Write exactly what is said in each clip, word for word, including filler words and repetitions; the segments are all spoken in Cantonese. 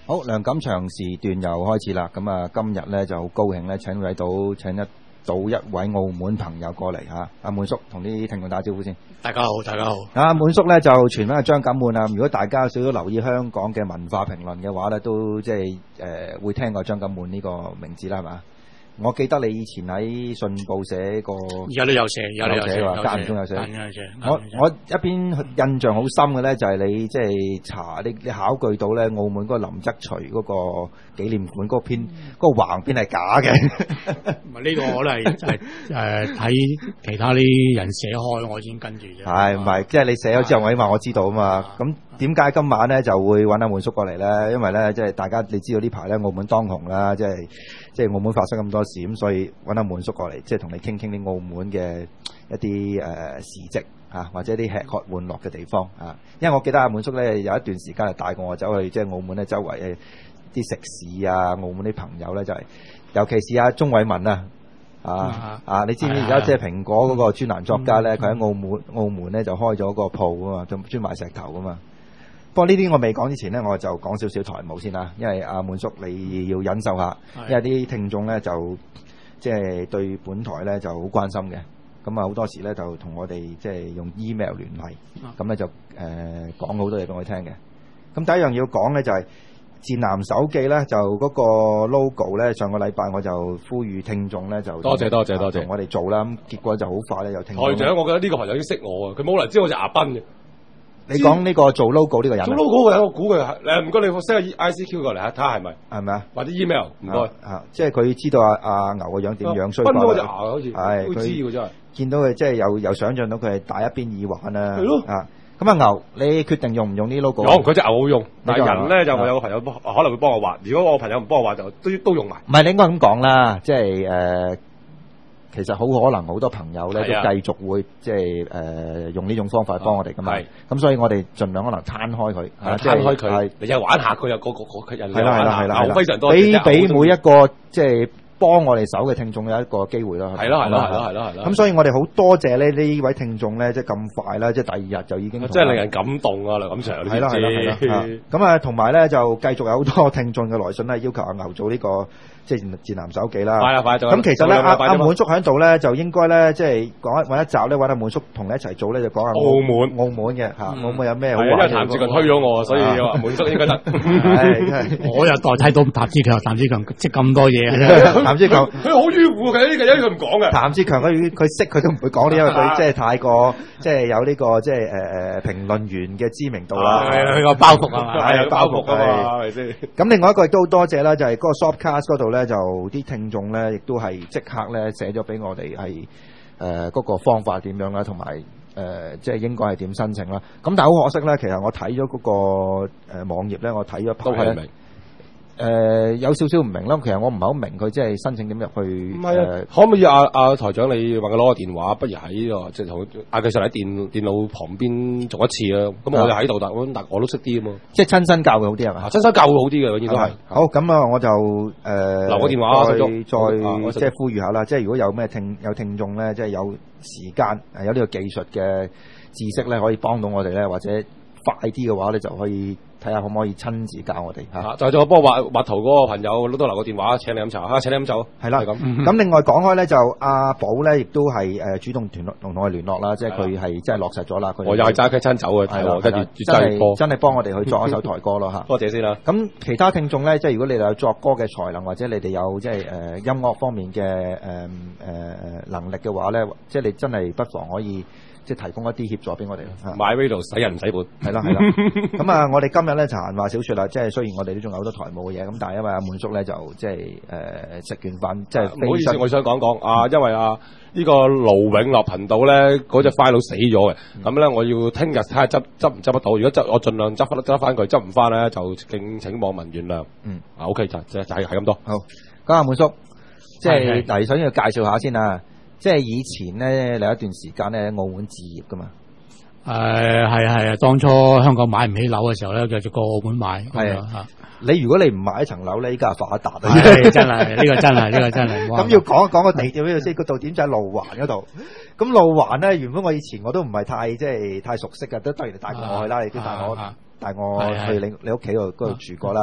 好，梁錦祥時段又開始啦。咁啊，今日咧就好高興咧，請位到請一到一位澳門朋友過嚟嚇。阿滿叔同啲聽眾打招呼先。 大家好，大家好。 阿滿叔咧就傳翻阿張錦滿啊。如果大家有少少留意香港嘅文化評論嘅話咧，都即係誒會聽過張錦滿呢個名字啦，係嘛？我記得你以前喺信報寫過， 而家都有寫，而家都有寫， 間唔中有寫。 有寫。 我我一邊印象好深嘅咧，就係你即係查你你考據到咧，澳門嗰個林則徐嗰個紀念館嗰篇嗰個橫篇係假嘅。 唔係呢個我都係係誒睇其他啲人寫開，我已經跟住啫。係唔係？即係你寫咗之後，我起碼我知道啊嘛。咁點解今晚咧就會揾阿滿叔過嚟咧？因為咧，即係大家你知道呢排咧澳門當紅啦，即係即係澳門發生咁多事，咁所以揾阿滿叔過嚟，即係同你傾傾啲澳門嘅一啲誒、呃、事蹟啊，或者啲吃喝玩樂嘅地方啊。因為我記得阿滿叔咧有一段時間係帶過我走去即係澳門咧周圍誒啲食肆啊，澳門啲朋友咧就係、是，尤其是阿鐘偉文啊。啊啊！你知唔知而家即係蘋果嗰個專欄作家咧？佢喺澳門澳門咧就開咗個鋪啊嘛，專專賣石頭啊嘛。不過呢啲我未講之前咧，我就講少少台務先啦。因為阿滿叔你要忍受下，因為啲聽眾咧就即係對本台咧就好關心嘅。咁啊好多時咧就同我哋即係用 email 聯繫，咁咧就誒講好多嘢俾我聽嘅。咁第一樣要講咧就係。戰南手記咧就嗰個 logo 咧，上個禮拜我就呼籲聽眾咧就多謝多謝多謝， 我哋做啦，咁結果就好快咧有聽眾。 台長，我覺得呢個朋友已經識我啊，佢冇人知我係阿斌嘅。 你講呢個做 logo 呢個人？ 做 logo 嘅人，我估佢係誒，唔該你 send 個 I C Q 過嚟睇下係咪？ 係咪啊？ 或者 email 唔該。 啊，即係佢知道阿阿牛個樣點樣衰。 崩咗隻牙好似。 係佢知喎真係。見到佢即係又又想像到佢係戴一邊耳環啦。 係咯。 啊。咁啊牛，你決定用唔用呢 logo？ 用，佢隻牛好用，但係人咧就我有個朋友可能會幫我畫，如果我朋友唔幫我畫就都都用埋。 唔係你應該咁講啦，即係誒、呃，其實好可能好多朋友咧都繼續會即係誒、呃、用呢種方法幫我哋噶嘛。咁所以我哋盡量可能攤開佢， 攤開佢，你又玩下佢又個個個人係啦係啦係啦， 牛非常多， 俾俾每一個即係。幫我哋手嘅聽眾有一個機會啦， 係咯係咯係咯係咯係咯。 咁所以我哋好多謝咧呢位聽眾咧，即係咁快啦，即係第二日就已經真係令人感動啊！梁錦祥， 係啦係啦係啦。咁啊，同埋咧就繼續有好多聽眾嘅來信咧，要求阿牛做呢個即係戰南手記啦。 快啦快！ 咁其實咧，阿阿滿叔喺度咧，就應該咧即係講一揾一集咧，揾阿滿叔同你一齊做咧，就講下澳門澳門嘅嚇，澳門有咩好玩？ 因為譚志強推咗我，所以話滿叔應該得。 我又代替到譚志強，譚志強識咁多嘢。 譚志強佢好迂腐嘅，呢個因為佢唔講嘅。 譚志強佢佢識佢都唔會講呢，因為佢即係太過即係有呢個即係誒誒評論員嘅知名度啦。 係佢個包袱啊嘛， 係包袱啊嘛，係咪先？ 咁另外一個亦都好多謝啦，就係嗰個 Shopcast 嗰度咧，就啲聽眾咧亦都係即刻咧寫咗俾我哋係誒嗰個方法點樣啦，同埋誒即係應該係點申請啦。咁但係好可惜咧，其實我睇咗嗰個誒網頁咧，我睇咗都係明。 誒、呃、有少少唔明啦，其實我唔係好明佢即係申請點入去。 唔係啊、呃，可唔可以阿阿台長你話佢攞個電話，不如喺呢、這個即係同嗌佢上嚟電電腦旁邊做一次啊？咁我就喺度，但但我都識啲啊嘛。即係親身教會好啲係嘛？親身教會好啲嘅，永遠都係。好咁啊，我就誒、呃、留個電話，再再、啊、即係呼籲下啦。即係如果有咩聽有聽眾咧，即係有時間誒有呢個技術嘅知識咧，可以幫到我哋咧，或者快啲嘅話咧，就可以。睇下可唔可以親自教我哋嚇、啊，就係做幫我畫畫圖嗰個朋友都留個電話請你飲茶嚇，請你飲酒係啦咁。咁、嗯、另外講開咧，就阿寶咧亦都係誒主動聯絡同我哋聯絡啦，即係佢係真係落實咗啦。我又係揸佢親走嘅，係跟住真係真係幫我哋去作一首台歌咯嚇。 多謝先啦。咁其他聽眾咧，即係如果你哋有作歌嘅才能，或者你哋有即係誒音樂方面嘅誒誒能力嘅話咧，即係你真係不妨可以。即係提供一啲協助俾我哋咯， 買 radio 使人唔使本， 係啦係啦。咁啊，我哋今日咧就閒話少説啦。即係雖然我哋都仲有好多台務嘅嘢，咁但係因為阿滿叔咧就即係誒食完飯，即係唔好意思，我想講講啊，因為啊呢個盧永樂頻道咧嗰隻 file 死咗嘅，咁咧我要聽日睇下執執唔執得到。如果執，我盡量執翻執翻佢，執唔翻咧就敬請網民原諒。嗯，啊 OK 就就就係係咁多。 好，咁阿滿叔，即係嗱，首先要介紹下先啊。即係以前咧，有一段時間咧，澳門置業噶嘛。 誒係啊係啊，當初香港買唔起樓嘅時候咧，就過澳門買。係啊， 你如果你唔買一層樓咧，依家係發達啊！ 真係呢、呢個真係呢、呢個真係。 咁要講一講個地點呢度先，個地點就喺路環嗰度。咁路環咧，原本我以前我都唔係太即係太熟悉嘅，都當然你帶過我去啦，你都帶我帶我去你你屋企度嗰度住過啦。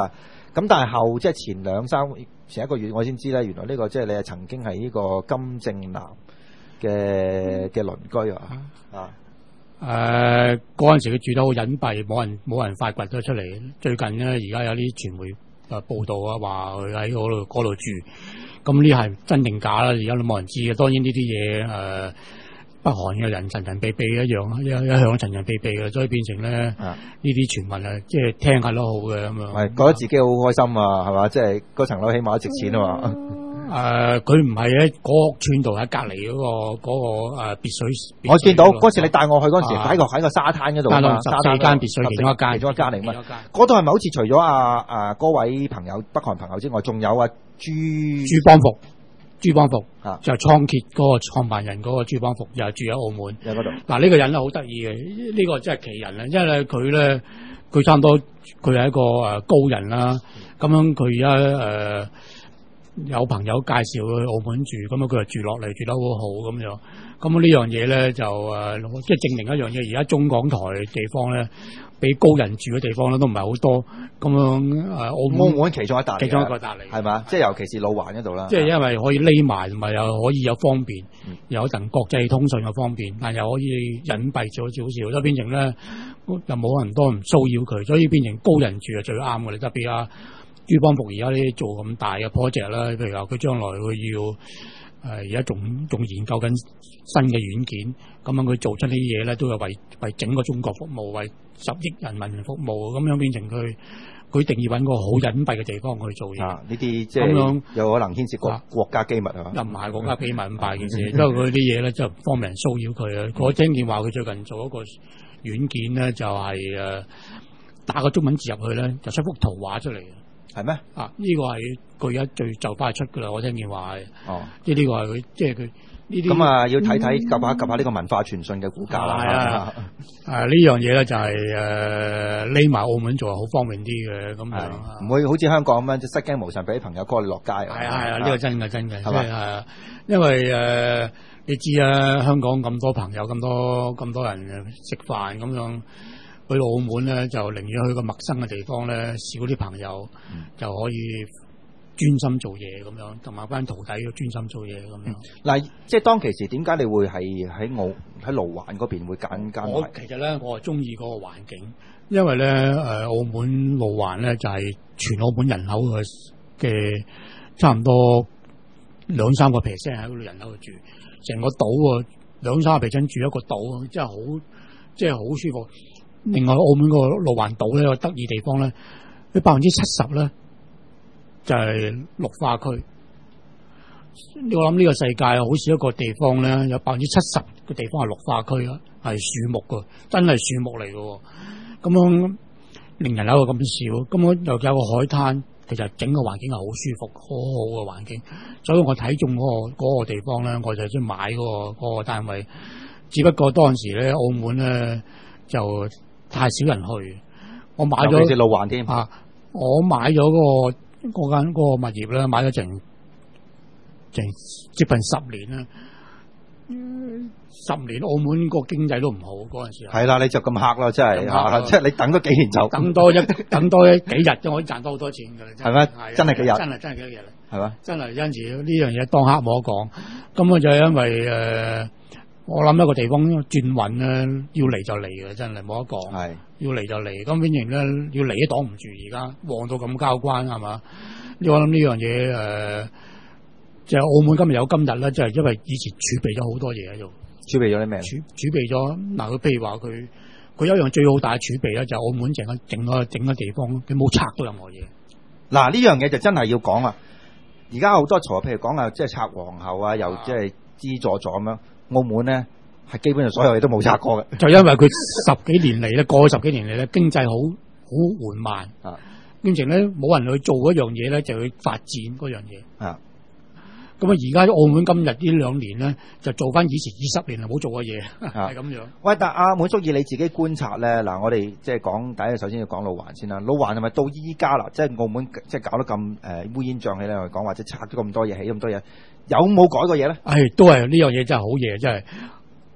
咁但係後即係前兩三前一個月我先知咧，原來呢個即係你係曾經係呢個金正男嘅嘅鄰居啊啊！ 誒嗰陣時佢住得好隱蔽，冇人冇人發掘咗出嚟。最近咧，而家有啲傳媒誒報道啊，話佢喺嗰度嗰度住。咁呢係真定假啦？而家都冇人知嘅。當然呢啲嘢誒，北韓嘅人神神秘秘一樣，一一向神神秘秘嘅，所以變成咧呢啲傳聞啊，即係聽下都好嘅咁樣。係覺得自己好開心啊，係嘛？即係嗰層樓起碼值錢啊嘛。 誒，佢唔係喺嗰屋村度，喺隔離嗰個嗰個誒別墅。 我見到嗰時你帶我去嗰時喺個喺個沙灘嗰度啊嘛， 十四間別墅其中一間， 其中一間嚟嘛。嗰度係咪好似除咗阿阿嗰位朋友北韓朋友之外，仲有啊朱朱邦復？朱邦復啊， 就係倉頡嗰個創辦人嗰個朱邦復，又係住喺澳門。 喺嗰度。嗱呢個人咧好得意嘅，呢、這個真係奇人啊！因為咧佢咧佢差唔多佢係一個誒高人啦。咁樣佢而家誒有朋友介紹佢去澳門住，咁樣佢就住落嚟，住得好好咁樣。咁呢樣嘢咧就誒、呃、即係證明一樣嘢，而家中港台地方咧，俾高人住嘅地方咧都唔係好多。咁樣誒，澳門澳門其中一笪， 其中一個笪嚟， 係嘛？即係尤其是路環嗰度啦。 即係因為可以匿埋，同埋又可以有方便，嗯、有陣國際通訊嘅方便，但又可以隱蔽咗少少，所以變成咧又冇人多唔騷擾佢，所以變成高人住係最啱嘅。特別啊，朱邦復而家呢做咁大嘅 project 啦，譬如話佢將來佢要。誒而家仲仲研究緊新嘅軟件，咁樣佢做出啲嘢咧，都係為為整個中國服務，為十億人民服務，咁樣變成佢佢一定要揾個好隱蔽嘅地方去做嘢。啊， 呢啲即係有可能牽涉國、啊、國家機密係嘛？ 又唔係國家機密咁大件事，因為佢啲嘢咧就唔方便人騷擾佢啊。我聽見話佢最近做一個軟件咧，就係、是、誒打個中文字入去咧，就出幅圖畫出嚟。 係咩？ 啊！呢、這個係佢而家最就快出噶啦，我聽見話係。哦，即係呢個係佢，即係佢呢啲。咁啊，要睇睇及下及下呢個文化傳信嘅股價啦。係啊，誒呢樣嘢咧就係誒匿埋澳門做係好方便啲嘅，咁樣唔會好似香港咁樣，即失驚無神俾啲朋友 call 你落街。係啊係啊，呢、這個真嘅真嘅，係咪啊？因為誒、呃、你知啊，香港咁多朋友，咁多咁多人食飯咁樣。去到澳門咧，就寧願去個陌生嘅地方咧，少啲朋友、嗯、就可以專心做嘢咁樣，同埋班徒弟要專心做嘢咁樣。嗱、嗯，即係當其時點解你會係喺澳喺路環嗰邊會揀間？我其實咧，我係中意嗰個環境，因為咧誒、呃、澳門路環咧就係、是、全澳門人口嘅嘅差唔多兩三個 percent 喺嗰度人口度住，成個島兩三個 percent 住一個島，真係好即係好舒服。另外，澳門個路環島咧有得意地方咧，佢百分之七十咧就係綠化區。我諗呢個世界好少一個地方咧有百分之七十嘅地方係綠化區啊，係樹木噶，真係樹木嚟噶。咁樣令人有個咁少，咁樣又有個海灘，其實整個環境係好舒服、好好嘅環境。所以我睇中嗰、嗰個、嗰個地方咧，我就想買嗰、嗰個、嗰個單位。只不過當時咧，澳門咧就太少人去，我買咗隻路環添啊！我買咗嗰、嗰個嗰間嗰個物業咧，買咗成成接近十年啦。嗯，十年澳門個經濟都唔好嗰陣時。係啦，你就咁黑啦，真係嚇！即係你等多幾年就等多一等多一幾日，就可以賺多好多錢㗎啦。係咩？真係幾日？真係真係幾多日啦？係嘛？真係有陣時呢樣嘢當黑冇得講。咁我就係因為誒。呃我諗一個地方轉運咧，要嚟就嚟嘅，真係冇得講。係要嚟就嚟，咁變形咧要嚟都擋唔住，而家旺到咁交關係嘛？我諗呢樣嘢誒，就係、澳門今日有今日咧，就係、是、因為以前儲備咗好多嘢喺度。儲備咗啲咩？儲儲備咗嗱，佢譬如話佢佢有一樣最好大嘅儲備咧，就係、澳門整個整個整個地方，佢冇拆到任何嘢。嗱呢樣嘢就真係要講啦。而家好多財，譬如講啊，即係拆皇后啊，又即係資助咗咁樣。澳門咧係基本上所有嘢都冇拆過嘅，就因為佢十幾年嚟咧，過去十幾年嚟咧，經濟好好緩慢啊，變成咧冇人去做一樣嘢咧，就去發展嗰樣嘢啊。咁啊，而家澳門今日呢兩年咧，就做翻以前二十年嚟冇做嘅嘢，係咁樣。喂，但阿滿叔以你自己觀察咧，嗱，我哋即係講第一，首先要講路環先啦。路環係咪到依家啦？即係澳門即係搞得咁誒烏煙瘴氣咧，我哋講或者拆咗咁多嘢，起咁多嘢，有冇改過嘢咧？誒、哎，都係呢樣嘢真係好嘢，真係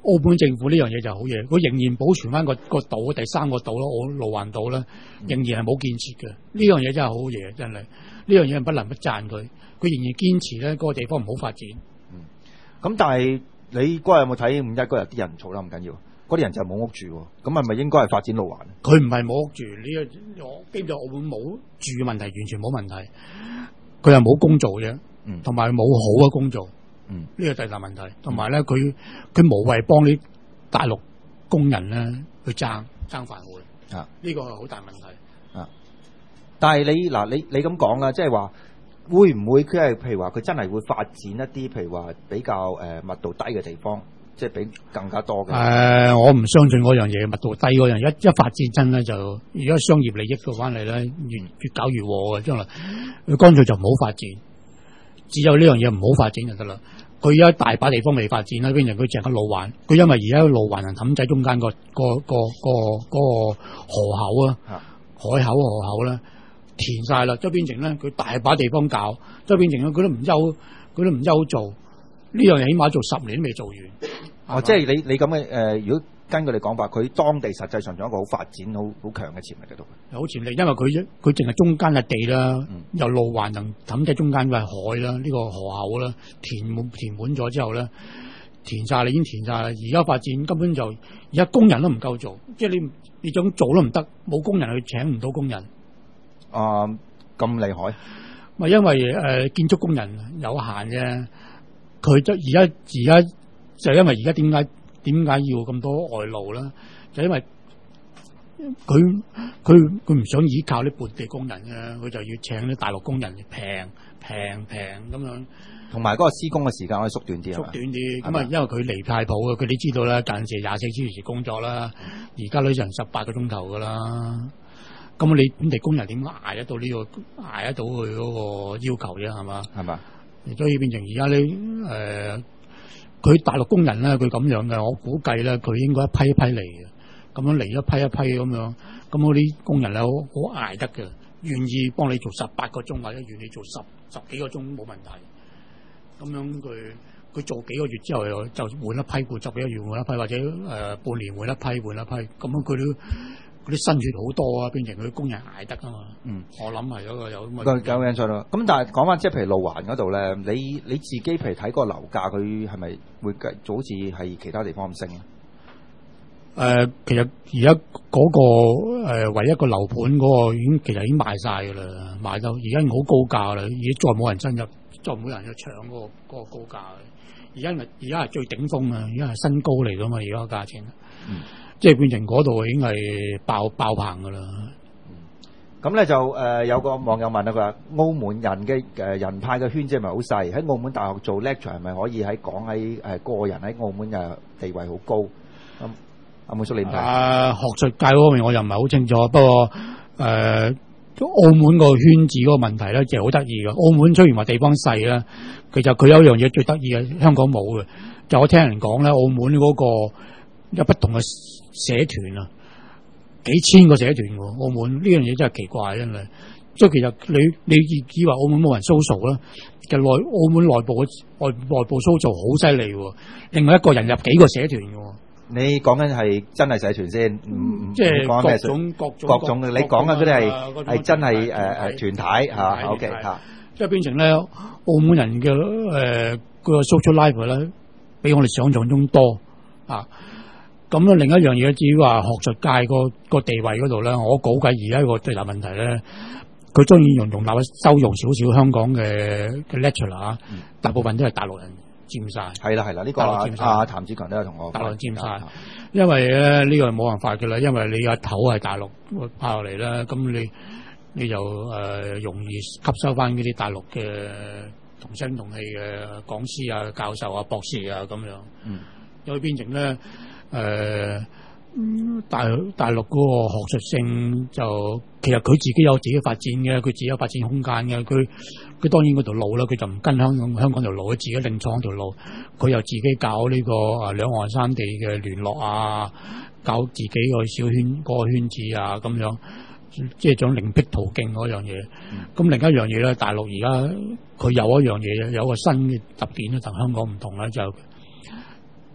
澳門政府呢樣嘢就好嘢，佢仍然保存翻個個島第三個島咯，我路環島啦，仍然係冇建設嘅。呢樣嘢真係好嘢，真係呢樣嘢不能不讚佢。佢仍然堅持咧，嗰個地方唔好發展。 嗯，咁但係你嗰日有冇睇五一嗰日啲人嘈得唔緊要？嗰啲人就冇屋住，咁係咪應該係發展路環？ 佢唔係冇屋住，呢個我基本上澳門冇住嘅問題，完全冇問題。佢又冇工做啫，同埋冇好嘅工做。嗯，呢個第大問題，同埋咧，佢佢無謂幫啲大陸工人咧去爭爭飯碗啊！呢個係好大問題啊！ 但係你嗱，你你咁講啦，即係話會唔會佢係譬如話佢真係會發展一啲譬如話比較誒、呃、密度低嘅地方，即係比更加多嘅？誒、 呃，我唔相信嗰樣嘢，密度低嗰樣一一發展真咧就而家商業利益到翻嚟咧，越越搞越禍嘅將來，佢乾脆就唔好發展。只有呢樣嘢唔好發展就得啦。佢而家大把地方未發展啦，邊人佢淨係路環。佢因為而家路環同氹仔中間個個個個個河口啊，海口河口咧填晒啦，周邊城咧佢大把地方搞，周邊城咧佢都唔憂，佢都唔憂做呢樣嘢，起碼做十年都未做完。 哦，即係你你咁嘅誒，如果根據你講法，佢當地實際上仲有一個好發展、好好強嘅潛力喺度。 有潛力，因為佢佢淨係中間嘅地啦，嗯、由路環同氹仔中間嘅係海啦，呢、這個河口啦，填滿填滿咗之後咧，填晒啦，已經填晒啦。而家發展根本就而家工人都唔夠做，即係你你想做都唔得，冇工人去請唔到工人。 啊，咁厲害？ 咪因為誒、呃、建築工人有限啫，佢就而家而家就因為而家點解？點解要咁多外勞咧？就因為佢佢佢唔想依靠啲本地工人嘅，佢就要請啲大陸工人，平平平咁樣。 同埋嗰個施工嘅時間可以縮短啲， 縮短啲。咁啊，因為佢離太譜嘅，佢哋知道啦，近時廿四小時工作啦，而家女人十八個鐘頭噶啦。咁你本地工人點捱得到呢、這個捱得到佢嗰個要求啫？係嘛？係嘛？所以變成而家呢誒。呃佢大陸工人咧，佢咁樣嘅，我估計咧，佢應該一批一批嚟嘅，咁樣嚟一批一批咁樣，咁嗰啲工人咧好好捱得嘅，願意幫你做十八個鐘或者願意做十十幾個鐘冇問題。咁樣佢佢做幾個月之後就換一批，換十幾個月換一批，或者誒、呃、半年換一批換一批，咁樣佢都嗰啲新血好多啊，變成佢啲工人捱得啊嘛。嗯，我諗係嗰個有咁嘅。 有印象咯。咁但係講翻即係譬如路環嗰度咧，你你自己譬如睇嗰個樓價，佢係咪會繼續好似係其他地方咁升咧？誒、 呃，其實而家嗰個、呃、唯一一個樓盤嗰個已經其實已經賣晒㗎啦，賣到而家好高價啦，而家再冇人進入，再冇人去搶嗰、嗰個嗰個高價。而家係而家係最頂峰啊！而家係新高嚟㗎嘛，而家個價錢。嗯。即係變成嗰度已經係爆爆棚噶啦。 咁、嗯、咧就誒、呃、有個網友問啦，佢話澳門人嘅誒、呃、人派嘅圈子係咪好細？喺澳門大學做 lecture 係咪可以喺講喺誒個人喺澳門嘅地位好高？咁阿滿叔你點睇？啊， 學術界嗰方面我又唔係好清楚，不過誒、呃、澳門個圈子嗰個問題咧就係好得意嘅。澳門雖然話地方細啦，其實佢有一樣嘢最得意嘅，香港冇嘅。就我聽人講咧，澳門嗰、那個有不同嘅社團啊，幾千個社團喎，澳門呢樣嘢真係奇怪，真係。所以其實你你以為澳門冇人 social 啦，其實內澳門內部嘅外內部 social 好犀利喎，另外一個人入幾個社團嘅喎。 你講緊係真係社團先，唔即係各種各種各種，你講緊嗰啲係係真係誒誒團體嚇 ，OK 嚇。 即係變成咧，澳門人嘅誒個 social life 咧，比我哋想象中多啊。咁咧，另一樣嘢，至於話學術界個個地位嗰度咧，我估計而家個最大問題咧，佢當然容容納收容少少香港嘅嘅 lecturer 啊，嗯、大部分都係大陸人佔晒。係啦係啦，呢、這個阿阿譚志強都有同我大陸佔晒，因為咧呢、這個冇辦法嘅啦，因為你阿頭係大陸派落嚟啦，咁你你就誒、呃、容易吸收翻嗰啲大陸嘅同聲同氣嘅講師啊、教授啊、博士啊咁樣，嗯，又會變成咧。誒、呃，大大陸嗰個學術性就其實佢自己有自己發展嘅，佢自己有發展空間嘅。佢佢當然嗰條路啦，佢就唔跟香港香港條路，佢自己另創條路。佢又自己搞呢、這個啊兩岸三地嘅聯絡啊，搞自己個小圈嗰、那個圈子啊，咁樣即係種另闢途徑嗰樣嘢。咁、嗯、另一樣嘢咧，大陸而家佢有一樣嘢，有一個新嘅特點咧，同香港唔同咧，就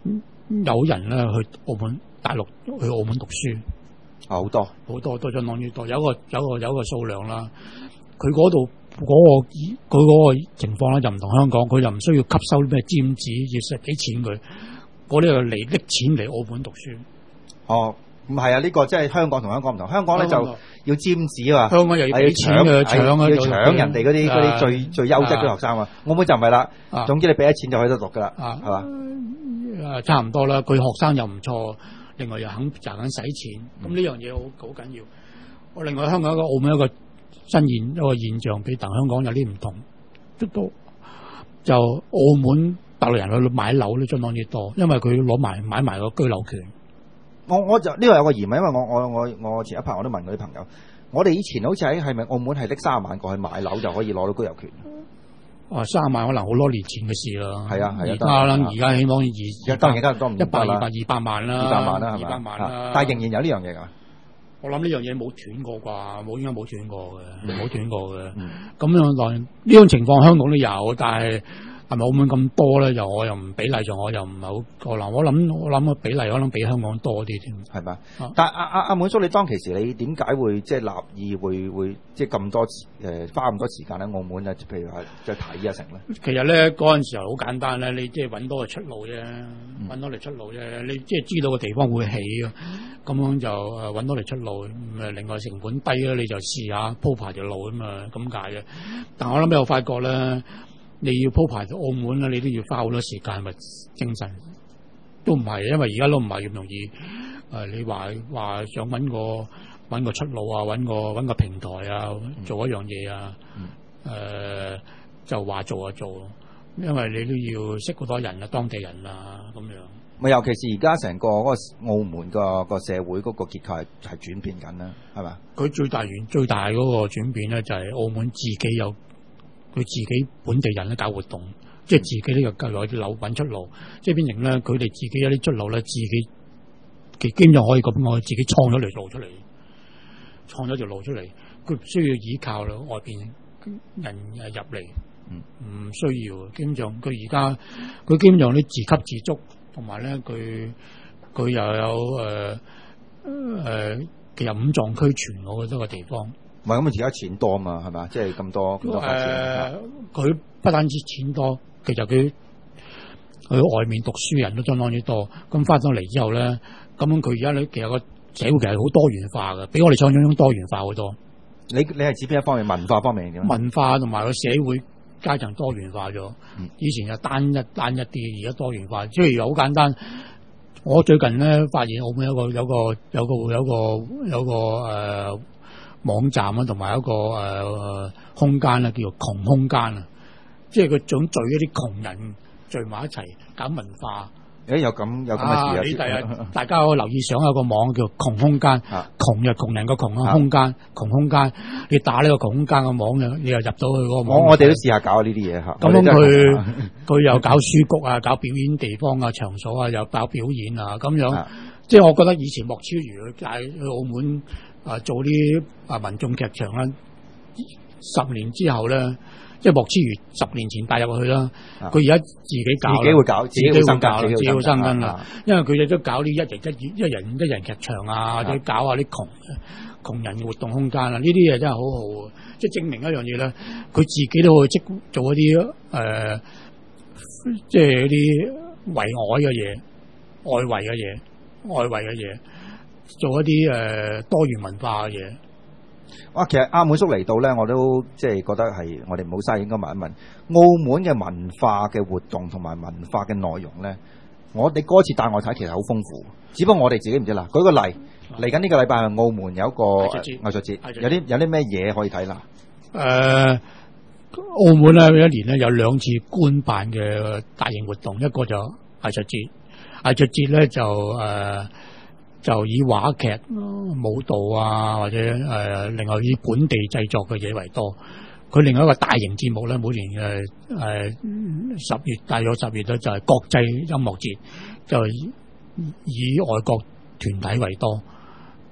有人咧去澳門大陸去澳門讀書， 啊好多好多都相當於多，有一個有一個有一個數量啦。佢嗰度嗰個佢嗰個情況咧就唔同香港，佢就唔需要吸收咩尖子，要食幾錢佢，嗰啲就嚟拎錢嚟澳門讀書。 哦，唔係啊，呢、這個即係香港同香港唔同，香港咧就要尖子啊， 香港又要俾錢嘅，搶要搶人哋嗰啲嗰啲最最優質嘅學生啊。澳門就唔係啦，總之你俾咗錢就可以得讀噶啦，係嘛？ 誒，差唔多啦。佢學生又唔錯，另外又肯就肯使錢，咁呢樣嘢好好緊要。我另外香港一個澳門一個新現一個現象，比同香港有啲唔同，都就澳門大陸人去買樓咧相當之多，因為佢攞埋買埋個居留權。 我我就呢個有個疑問，因為我我我我前一排我都問嗰啲朋友，我哋以前好似喺係咪澳門係拎三十萬過去買樓就可以攞到居留權？ 啊，三十萬可能好多年前嘅事啦。 係啊係啊， 而家啦，而家起碼二， 當然而家多唔一百二百二百萬啦， 二百萬啦，係咪？二百萬啦， 但係仍然有呢樣嘢㗎。 我諗呢樣嘢冇斷過啩，冇應該冇斷過嘅，冇斷過嘅。咁樣來呢種情況香港都有，但係係咪澳門咁多咧？又我又唔比例上，我又唔係好個嗱。我諗我諗個比例可能比香港多啲添， 係咪？啊、但係阿阿阿滿叔，你當其時你點解會即係立意會會即係咁多誒、呃、花咁多時間喺澳門啊？譬如話即係睇啊成咧。其實咧嗰陣時候好簡單咧，你即係揾多個出路啫，揾、嗯、多嚟出路啫。你即係知道個地方會起啊，咁樣就誒揾多嚟出路。咁另外成本低咧，你就試下鋪排條路啊嘛，咁解嘅。但我諗又發覺咧。你要鋪排到澳門啦，你都要花好多時間或精神，都唔係，因為而家都唔係咁容易。誒、呃，你話話想揾個揾個出路啊，揾個揾個平台啊，做一樣嘢啊，誒、呃，就話做就做，因為你都要識好多人啊，當地人啊，咁樣。 咪尤其是而家成個嗰個澳門個個社會嗰個結構係係轉變緊啦，係嘛？佢最大原最大嗰個轉變咧，就係澳門自己有。佢自己本地人咧搞活動，即係自己呢個計劃啲樓揾出路，即係變成咧佢哋自己有啲出路咧，自己嘅經濟可以咁我自己創咗條路出嚟，創咗條路出嚟，佢唔需要依靠外邊人誒入嚟，唔、嗯、需要。基本上佢而家佢基本上啲自給自足，同埋咧佢佢又有誒誒、呃呃，其實五臟俱全，我覺得個地方。 唔係咁，而家錢多嘛，係咪？即係咁多咁多發展。 佢、呃、不單止錢多，其實佢佢外面讀書人都相當之多。咁翻到嚟之後咧，咁樣佢而家咧其實個社會其實好多元化嘅，比我哋想象中多元化好多。 你你係指邊一方面？文化方面點？ 文化同埋個社會階層多元化咗。嗯、以前就單一單一啲，而家多元化。即係好簡單。我最近咧發現澳門有個有個有個有個有個誒。呃網站啊，同埋一個誒、呃、空間啊，叫做窮空間啊，即係佢想聚一啲窮人聚埋一齊搞文化。 誒、欸，有咁有咁嘅事啊！ 你第日大家可以留意上有個網叫窮空間，啊、窮就窮人個窮啊，空間窮空間。你打呢個窮空間嘅網嘅，你又入到去嗰個網。我我哋都試下搞呢啲嘢嚇。咁樣佢佢又搞書局啊，搞表演地方啊，場所啊，又搞表演啊，咁樣。啊、即係我覺得以前莫超如去帶去澳門。啊！做啲啊民眾劇場啦，十年之後咧，即係莫之餘十年前帶入去啦。佢而家自己搞，自己會搞，自己會生搞，自己會生根啦。因為佢哋都搞啲一人一一人一人劇場啊，或者搞下啲窮窮人活動空間啊，呢啲嘢真係好好啊！即係證明一樣嘢咧，佢自己都會即做一啲誒、呃，即係啲圍外嘅嘢、外圍嘅嘢、外圍嘅嘢。做一啲誒、呃、多元文化嘅嘢。哇！其實阿滿叔嚟到咧，我都即係覺得係我哋唔好嘥，應該問一問澳門嘅文化嘅活動同埋文化嘅內容咧。我哋嗰次帶我睇，其實好豐富，只不過我哋自己唔知啦。舉個例，嚟緊呢個禮拜係澳門有一個藝術節，有啲有啲咩嘢可以睇啦？誒、呃，澳門咧一年咧有兩次官辦嘅大型活動，一個就藝術節，藝術節咧就誒。呃就以話劇、舞蹈啊，或者誒、呃，另外以本地製作嘅嘢為多。佢另外一個大型節目咧，每年誒誒十月大約十月咧就係國際音樂節，就以，以外國團體為多。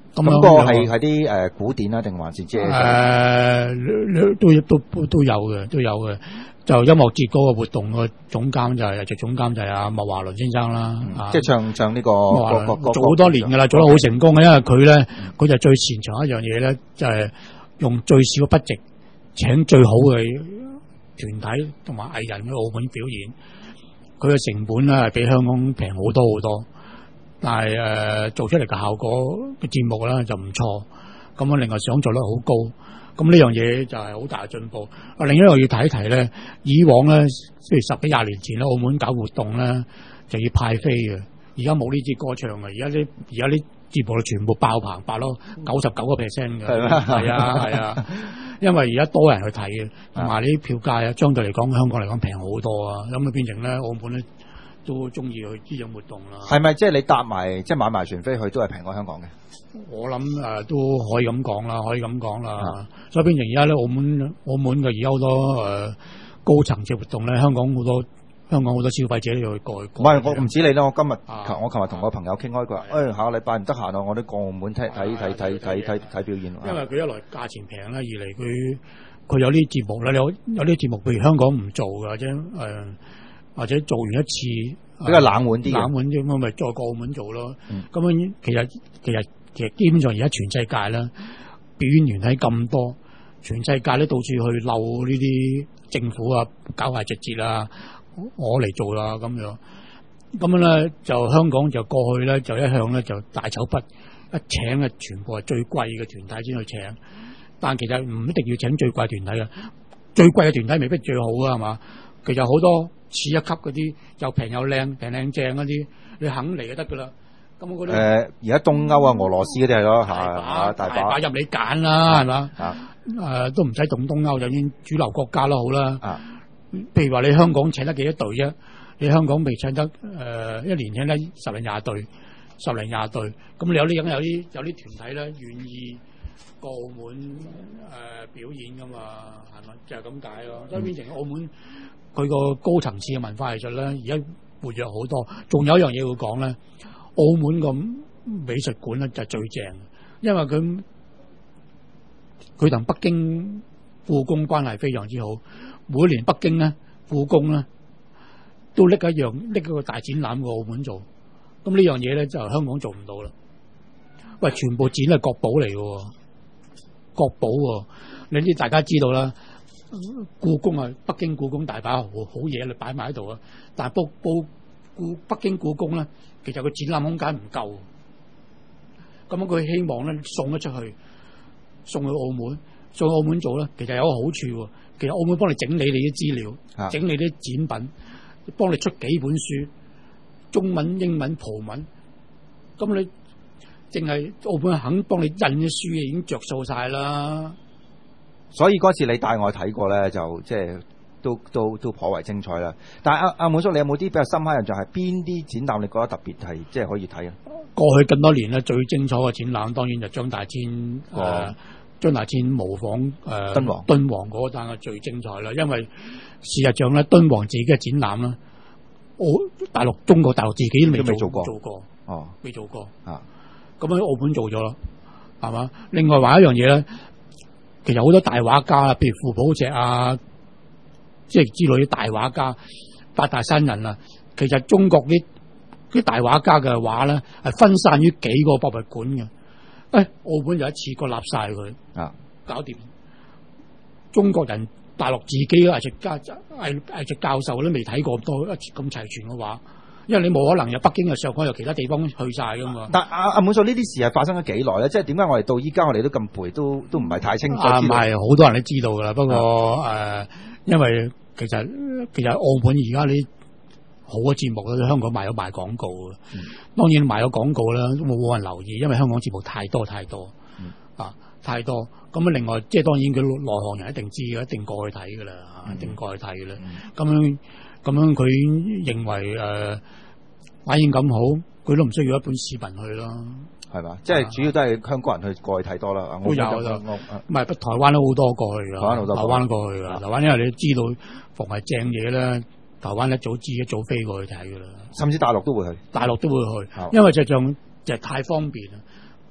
咁個係係啲誒古典啊，定還是即係誒都都都有嘅，都有嘅。就音樂節嗰個活動個總監就係、是，總監就係阿麥華倫先生啦， 嗯啊、即係唱唱呢、這個做好多年噶啦，做得好成功嘅，因為佢咧佢就最擅長一樣嘢咧，就係、是、用最少嘅 budget請最好嘅團體同埋藝人去澳門表演，佢嘅成本咧係比香港平好多好多，但係誒、呃、做出嚟嘅效果嘅節目咧就唔錯，咁啊另外想做得好高。咁呢樣嘢就係好大嘅進步。啊，另一樣要提一提咧，以往咧，即係十幾廿年前咧，澳門搞活動咧就要派飛嘅，而家冇呢支歌唱嘅，而家啲而家啲節目全部爆棚，爆咯九十九個 percent 嘅，係啊係啊，因為而家多人去睇嘅，同埋呢啲票價啊，相對嚟講香港嚟講平好多啊，咁啊變成咧澳門咧都中意去呢種活動啦。係咪即係你搭埋即係買埋船飛去都係平過香港嘅？ 我諗誒、呃、都可以咁講啦，可以咁講啦。啊、所以變成而家咧，澳門澳門嘅而家好多誒、呃、高層次活動咧，香港好多香港好多消費者都要去過去。唔係我唔止你啦，我今日、啊、我琴日同個朋友傾開，佢話誒下個禮拜唔得閒啊，我都過澳門睇睇睇睇睇睇睇表演。 因為佢一來價錢平啦，二嚟佢佢有啲節目咧，有有啲節目譬如香港唔做嘅，或者誒、呃、或者做完一次比較冷門啲， 冷門啲咁咪再過澳門做咯。咁樣、嗯、其實其實。其實基本上而家全世界啦，表演團體咁多，全世界咧到處去漏呢啲政府啊，搞藝術節啊，我嚟做啦咁樣。咁樣咧就香港就過去咧就一向咧就大手筆，一請啊全部係最貴嘅團體先去請。但其實唔一定要請最貴團體嘅，最貴嘅團體未必最好啊，係嘛？其實好多次一級嗰啲又平又靚，平靚正嗰啲，你肯嚟就得噶啦。咁我覺得誒，而家東歐啊、俄羅斯嗰啲係咯，係大把入你揀啦，係嘛？誒，都唔使動東歐就已經主流國家啦，好啦。啊，譬如話你香港請得幾多隊啫？你香港未請得誒、呃，一年請得十零廿隊，十零廿隊。咁你有啲咁有啲有啲團體咧，願意過澳門誒、呃、表演噶嘛？係咪？就係咁解咯。所以變成澳門佢個高層次嘅文化藝術咧，而家活躍好多。仲有一樣嘢要講咧。澳門個美術館咧就最正，因為佢佢同北京故宮關係非常之好。每年北京咧故宮咧都拎一樣拎一個大展覽過澳門做，咁呢樣嘢咧就香港做唔到啦。喂，全部展係國寶嚟嘅，國寶喎！你啲大家知道啦，故宮啊，北京故宮大把好好嘢你擺埋喺度啊，但係報報故北京故宮咧。其實個展覽空間唔夠，咁樣佢希望咧送咗出去，送去澳門，送去澳門做咧，其實有個好處。其實澳門幫你整理你啲資料，啊、整理啲展品，幫你出幾本書，中文、英文、葡文，咁你淨係澳門肯幫你印啲書，已經着數晒啦。 所以嗰次你帶我睇過咧，就即係。都都都頗為精彩啦！但係阿阿滿叔，你有冇啲比較深刻印象係邊啲展覽？你覺得特別係即係可以睇啊？ 過去咁多年咧，最精彩嘅展覽當然就張大千誒，張、哦呃、大千模仿誒、呃、敦煌敦煌嗰單係最精彩啦！因為事實上咧，敦煌自己嘅展覽啦，澳大陸中國大陸自己都未做，做過，做過哦，未做過啊！咁喺澳門做咗啦，係嘛？另外話一樣嘢咧，其實好多大畫家啊，譬如傅抱石啊。即係之類啲大畫家、八大山人啊，其實中國啲啲大畫家嘅畫咧係分散於幾個博物館嘅。誒、哎，澳門就一次過立晒佢啊，搞掂。中國人、大陸自己嘅藝術家、藝藝術教授都未睇過咁多咁齊全嘅畫，因為你冇可能由北京、由上海、由其他地方去晒噶嘛。但阿阿滿叔呢啲事係發生咗幾耐咧？即係點解我哋到依家我哋都咁背都都唔係太清楚？啊，唔係，好多人都知道噶啦。不過誒。啊呃因為其實其實澳門而家啲好嘅節目咧，香港賣咗賣廣告嘅。嗯、當然賣咗廣告啦，都冇冇人留意，因為香港節目太多太多、嗯、啊，太多。咁啊，另外即係當然佢內行人一定知嘅，一定過去睇嘅啦，嗯、一定過去睇嘅啦。咁、嗯、樣咁樣佢認為誒、呃、反應咁好，佢都唔需要一本視頻去咯。係嘛？即係主要都係香港人去過去睇多啦。都有啦，唔係，台灣都好多過去噶。台灣好多，台灣過去噶。台灣因為你知道，逢係正嘢咧，台灣一早知一早飛過去睇噶啦。甚至大陸都會去。大陸都會去，因為就像就太方便啦。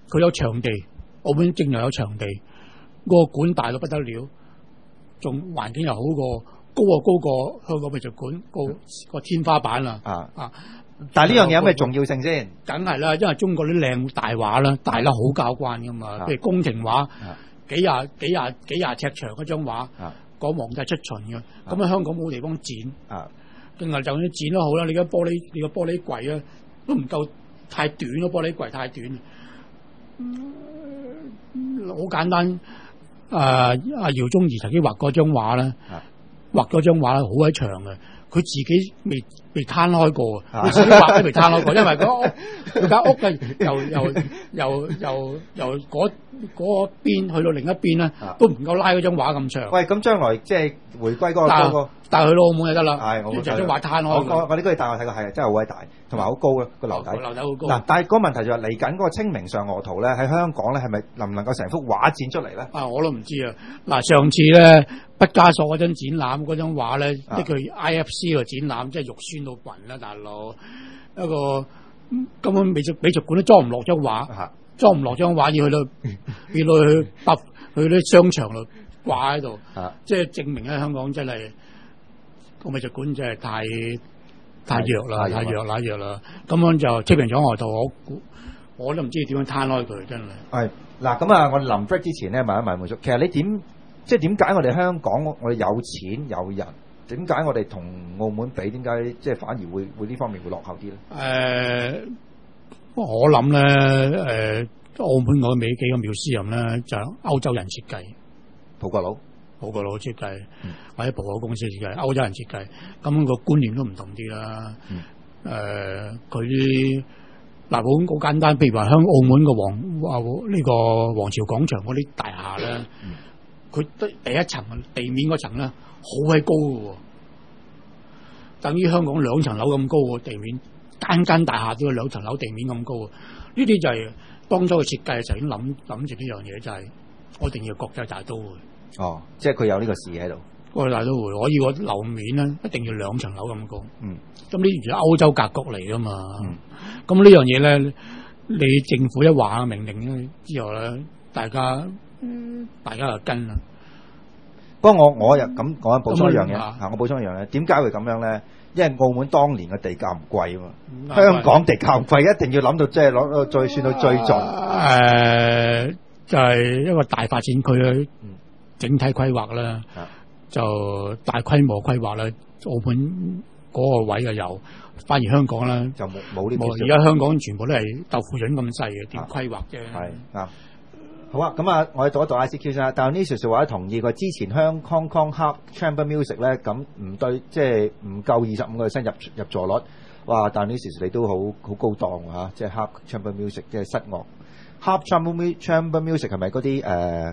佢有場地，澳門正又有場地，個館大到不得了，仲環境又好過高啊高過香港美術館個個天花板啦。 啊啊！但係呢樣嘢有咩重要性先？ 梗係啦，因為中國啲靚大畫啦，大得好交關噶嘛。譬如宮廷畫，幾廿幾廿幾廿尺長嗰張畫，講皇帝出巡嘅，咁喺香港冇地方展。啊，定係就算展都好啦，你個玻璃你個玻璃櫃啊，都唔夠太短咯，玻璃櫃太短。好、嗯、簡單。誒、呃，阿姚宗儀曾經畫嗰張畫咧，畫嗰張畫咧好鬼長嘅，佢自己未未攤開過，佢自己畫都未攤開過，因為嗰屋佢間屋嘅由由由由由嗰嗰邊去到另一邊咧，都唔夠拉嗰張畫咁長。喂，咁將來即係回歸嗰、那個，帶佢去到澳門就得啦。係，我就將畫攤開。我我我呢個帶我睇過，係真係好鬼大，同埋好高咯個樓底。樓底好高。嗱，但係嗰個問題就係嚟緊嗰個清明上河圖咧，喺香港咧係咪能唔能夠成幅畫展出嚟咧？啊，我都唔知啊。嗱，上次咧畢加索嗰張展覽嗰張畫咧，即係 I F C 個展覽，即係肉酸到暈啦，大佬。一個根本美術美術館都裝唔落張畫。裝唔落張畫，要去到要到去百去啲商場度掛喺度，即係證明咧香港真係個美術館真係太太弱啦，太弱啦，弱啦。咁樣就清明上河圖，我估我都唔知點樣攤開佢，真係。係嗱，咁啊，我哋臨 break 之前咧問一問滿叔，其實你點即係點解我哋香港我哋有錢有人，點解我哋同澳門比，點解即係反而會會呢方面會落後啲咧？誒、呃。我諗咧，誒、呃，澳門嗰尾幾個妙思人咧，就歐洲人設計，葡國佬，葡國佬設計，嗯、或者葡國公司設計，歐洲人設計，咁、那個觀念都唔同啲啦。誒、嗯，佢啲嗱好好簡單，譬如話香澳門個皇啊呢個皇朝廣場嗰啲大廈咧，佢第、嗯、第一層地面嗰層咧好鬼高嘅，等於香港兩層樓咁高嘅地面。間間大廈都有兩層樓地面咁高啊！呢啲就係當初嘅設計就已經諗諗住呢樣嘢，就係、是、我一定要國際大都會。哦，即係佢有呢個視野喺度。國際大都會，我要個樓面咧一定要兩層樓咁高。嗯。咁呢啲係歐洲格局嚟噶嘛？嗯。咁呢樣嘢咧，你政府一話命令之後咧，大家、嗯、大家就跟啦。不過我我又咁講補充一樣嘢嚇，我補充一樣嘢，點解會咁樣咧？因為澳門當年嘅地價唔貴啊嘛，香港地價唔貴，一定要諗到即係攞到最算到最盡。誒、呃，就係、是、一個大發展區嘅整體規劃啦、嗯，就大規模規劃啦。澳門嗰個位就有，反而香港咧就冇冇呢啲。而家香港全部都係豆腐潤咁細嘅，點規劃啫？係啊。好啊，咁啊，我哋讀一讀 I C Q 先。但係呢條說話同意佢之前香港 Hong Kong Harp Chamber Music 咧，咁唔對，即係唔夠二十五個 percent 入入座率。哇！但係呢條你都好好高檔嚇，即係 Harp Chamber Music 即係室樂。Harp Chamber Chamber Music 係咪嗰啲誒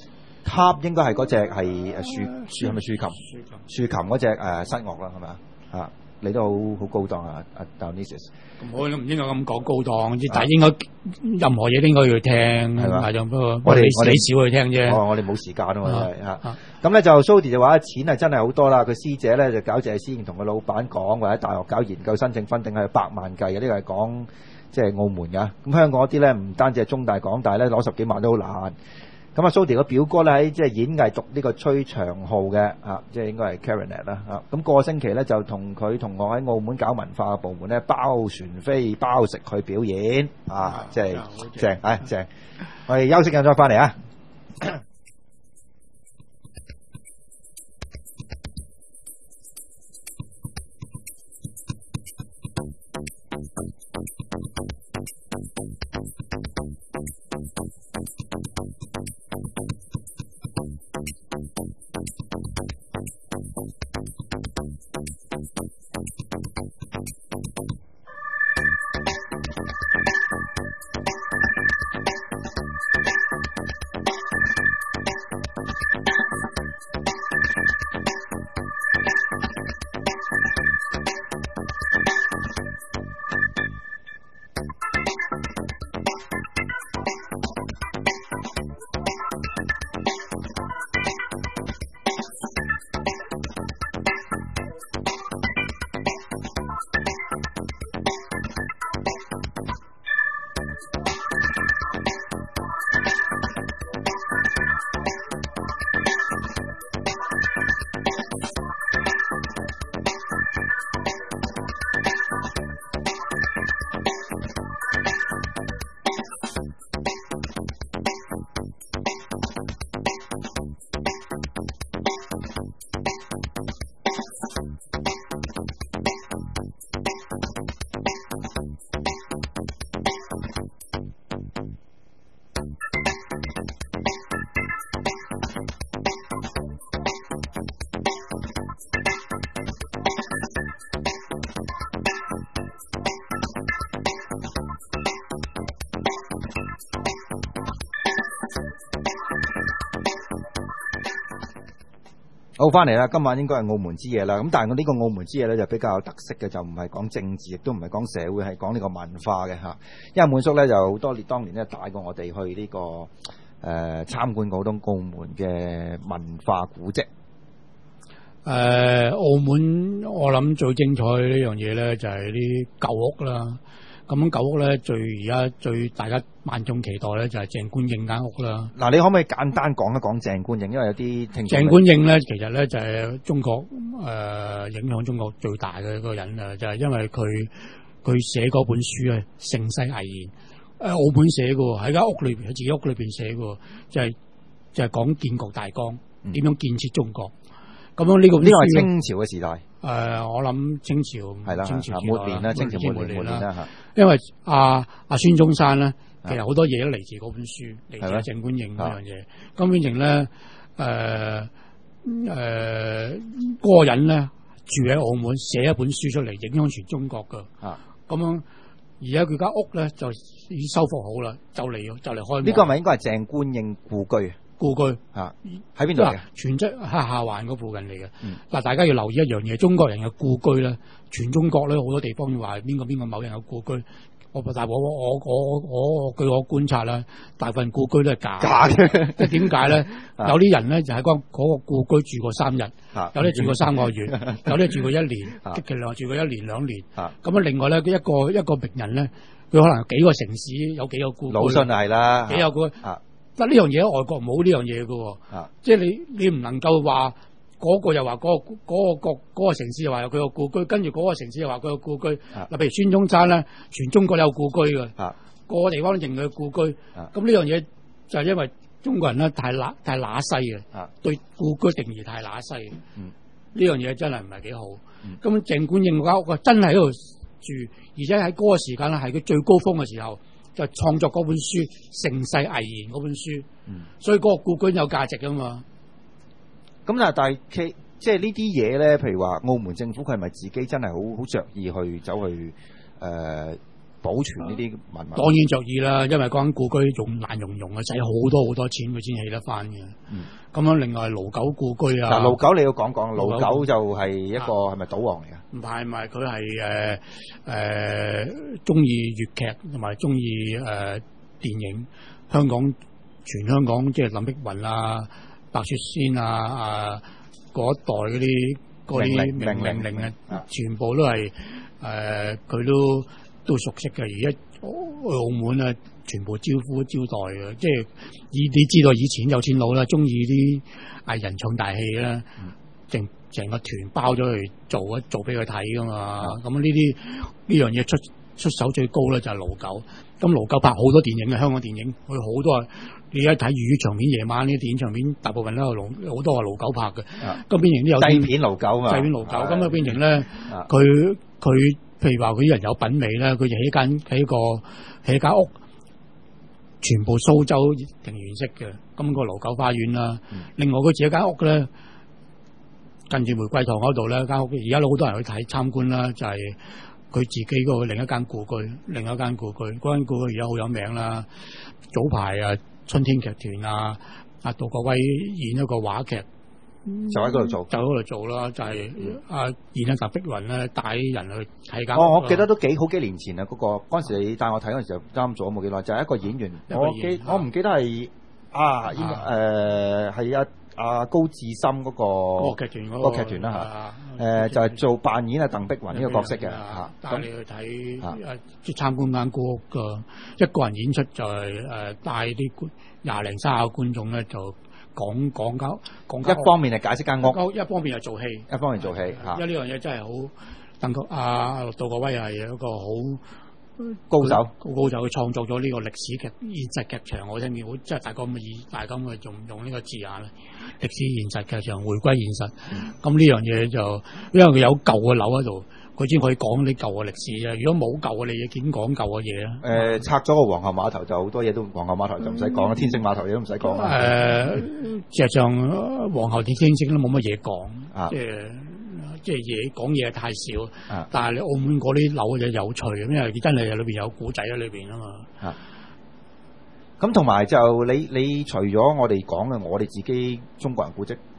Harp 應該係嗰隻係誒豎豎係咪豎琴？豎琴嗰隻誒室樂啦，係咪啊？啊！你都好好高檔啊，阿 Dionysus。咁我都唔應該咁講高檔，但係應該任何嘢都應該要聽，係嘛？就不過我哋我哋少去聽啫。我我哋冇時間啊嘛，係嚇。咁咧就 Sody 就話錢係真係好多啦。佢師姐咧就搞謝師，同個老闆講，或者大學搞研究申請分定係百萬計嘅。呢個係講即係澳門㗎。咁香港嗰啲咧唔單止係中大、港大咧攞十幾萬都好難。咁啊 Sody 個表哥咧喺即係演藝讀呢個吹長號嘅啊，即係應該係 Clarinet 啦啊。咁個星期咧就同佢同我喺澳門搞文化嘅部門咧包船飛包食去表演啊，即係正，唉正。我哋休息緊再翻嚟啊。 好，翻嚟啦，今晚應該係澳門之夜啦。咁但係我呢個澳門之夜咧就比較有特色嘅，就唔係講政治，亦都唔係講社會，係講呢個文化嘅嚇。因為滿叔咧就好多年當年咧帶過我哋去呢、這個誒、呃、參觀過好多澳門嘅文化古蹟。誒、 呃，澳門我諗最精彩呢樣嘢咧就係啲舊屋啦。咁舊屋咧，最而家最大家萬眾期待咧，就係鄭觀應間屋啦。 嗱，你可唔可以簡單講一講鄭觀應？因為有啲聽眾。 鄭觀應咧，其實咧就係中國誒、呃、影響中國最大嘅一個人啊，就係、是、因為佢佢寫嗰本書啊，盛世危言，誒澳門寫嘅，喺間屋裏邊，喺自己屋裏邊寫嘅，就係、是、就係、是、講建國大綱，點樣建設中國。咁樣呢個呢個係清朝嘅時代。 誒、呃，我諗清朝係啦，清朝末年啦，清朝末年啦嚇。 因為阿阿孫中山咧，其實好多嘢都嚟自嗰本書，嚟自鄭觀應呢樣嘢。鄭觀應咧，誒誒嗰個人咧住喺澳門，寫一本書出嚟，影響全中國噶。啊，咁樣而家佢間屋咧就已經修復好啦，就嚟就嚟開。呢個咪應該係鄭觀應故居？ 故居啊，喺邊度嚟嘅？ 全質喺下環嗰附近嚟嘅。嗱、嗯，大家要留意一樣嘢，中國人嘅故居咧，全中國咧好多地方話邊個邊個某人嘅故居。我但係我我我我，我據我觀察啦，大部分故居都係假假嘅。即係點解咧？有啲人咧就喺嗰嗰個故居住過三日，啊、有啲住過三個月，有啲住過一年，極其量住過一年兩年。咁啊，另外咧，一個一個名人咧，佢可能幾個城市有幾個故居。 魯迅係啦， 幾有個。但呢樣嘢喺外國冇呢樣嘢嘅，即係你你唔能夠話嗰個又話嗰、嗰個嗰、嗰個國、嗰個城市又話有佢個故居，跟住嗰個城市又話佢個故居。嗱、啊，譬如孫中山咧，全中國有故居嘅，啊、個個地方都認佢嘅故居。咁呢、啊、樣嘢就係因為中國人咧太乸太乸西嘅，啊、對故居定義太乸西嘅。呢、嗯、樣嘢真係唔係幾好。咁鄭觀應間屋真係喺度住，而且喺嗰個時間咧係佢最高峰嘅時候。就創作嗰本書《盛世危言》嗰本書，嗯、所以嗰個故居有價值噶嘛。 咁啊，但係其即係呢啲嘢咧，譬如話澳門政府佢係咪自己真係好好着意去走去誒、呃、保存呢啲文物？當然着意啦，因為嗰間故居仲爛溶溶啊，使好多好多錢佢先起得翻嘅。咁樣、嗯、另外盧九故居啊， 嗱盧九你要講講，盧九就係一個係咪賭王嚟㗎？ 唔係唔係，佢係誒誒中意粵劇同埋中意誒電影。香港全香港即係林碧雲啊、白雪仙啊啊嗰一代嗰啲嗰啲名伶伶啊，全部都係誒佢都都熟悉嘅。而家澳門啊，全部招呼招待嘅，即係以你知道以前有錢佬啦，中意啲藝人唱大戲啦，淨、嗯。成個團包咗去做一做俾佢睇噶嘛，咁呢啲呢樣嘢出出手最高咧就係盧九。咁盧九拍好多電影嘅，香港電影佢好多，你一睇粵語場面，夜晚呢啲電影場面大部分都係盧好多係盧九拍嘅。咁變形都有製片盧九嘛， 製片盧九。咁啊變形咧，佢佢譬如話佢啲人有品味咧，佢就起間起個起間屋，全部蘇州庭園式嘅，咁、那個盧九花園啦。嗯、另外佢自己間屋咧。近住玫瑰堂嗰度咧間屋，而家都好多人去睇參觀啦。就係、是、佢自己嗰個另一間故居，另一間故居嗰間故居而家好有名啦。早排啊，春天劇團啊，阿杜國威演一個話劇， 就喺嗰度做， 就喺嗰度做啦。就係、是嗯、啊，演一集碧雲咧，帶人去睇間。 哦，我記得都幾好幾年前啊，嗰、那個嗰陣時你帶我睇嗰陣時候啱做冇幾耐，就係、是、一個演員。我記我唔記得係啊，應該誒係啊。啊高志森嗰、那個個劇團嗰個劇團啦嚇，誒就係做扮演啊鄧碧雲呢個角色嘅嚇， 帶你去睇誒即係參觀間故屋嘅一個人演出就係誒帶啲廿零三十個觀眾咧就講講交講交， 一方面係解釋間屋， 一方面係做戲， 一方面做戲嚇， 因為呢樣嘢真係好鄧國阿杜國威係一個好。 高手， 高高手，佢創作咗呢個歷史劇、現實劇場，我聽見好，即係大家咁嘅意，大家咁嘅用用呢個字眼啦。歷史現實劇場回歸現實，咁呢、嗯、樣嘢就因為佢有舊嘅樓喺度，佢先可以講啲舊嘅歷史啫。如果冇舊嘅，你嘢點講舊嘅嘢咧？誒、 呃，拆咗個皇后碼頭就好多嘢都，皇后碼頭就唔使講啦，嗯、天星碼頭嘢都唔使講啦。誒、 呃，事實上皇后啲天星都冇乜嘢講，即係。即係嘢講嘢太少，啊、但係你澳門嗰啲樓嘢有趣，因為佢真係裏邊有古仔喺裏邊啊嘛。咁同埋就你你除咗我哋講嘅，我哋自己中國人古蹟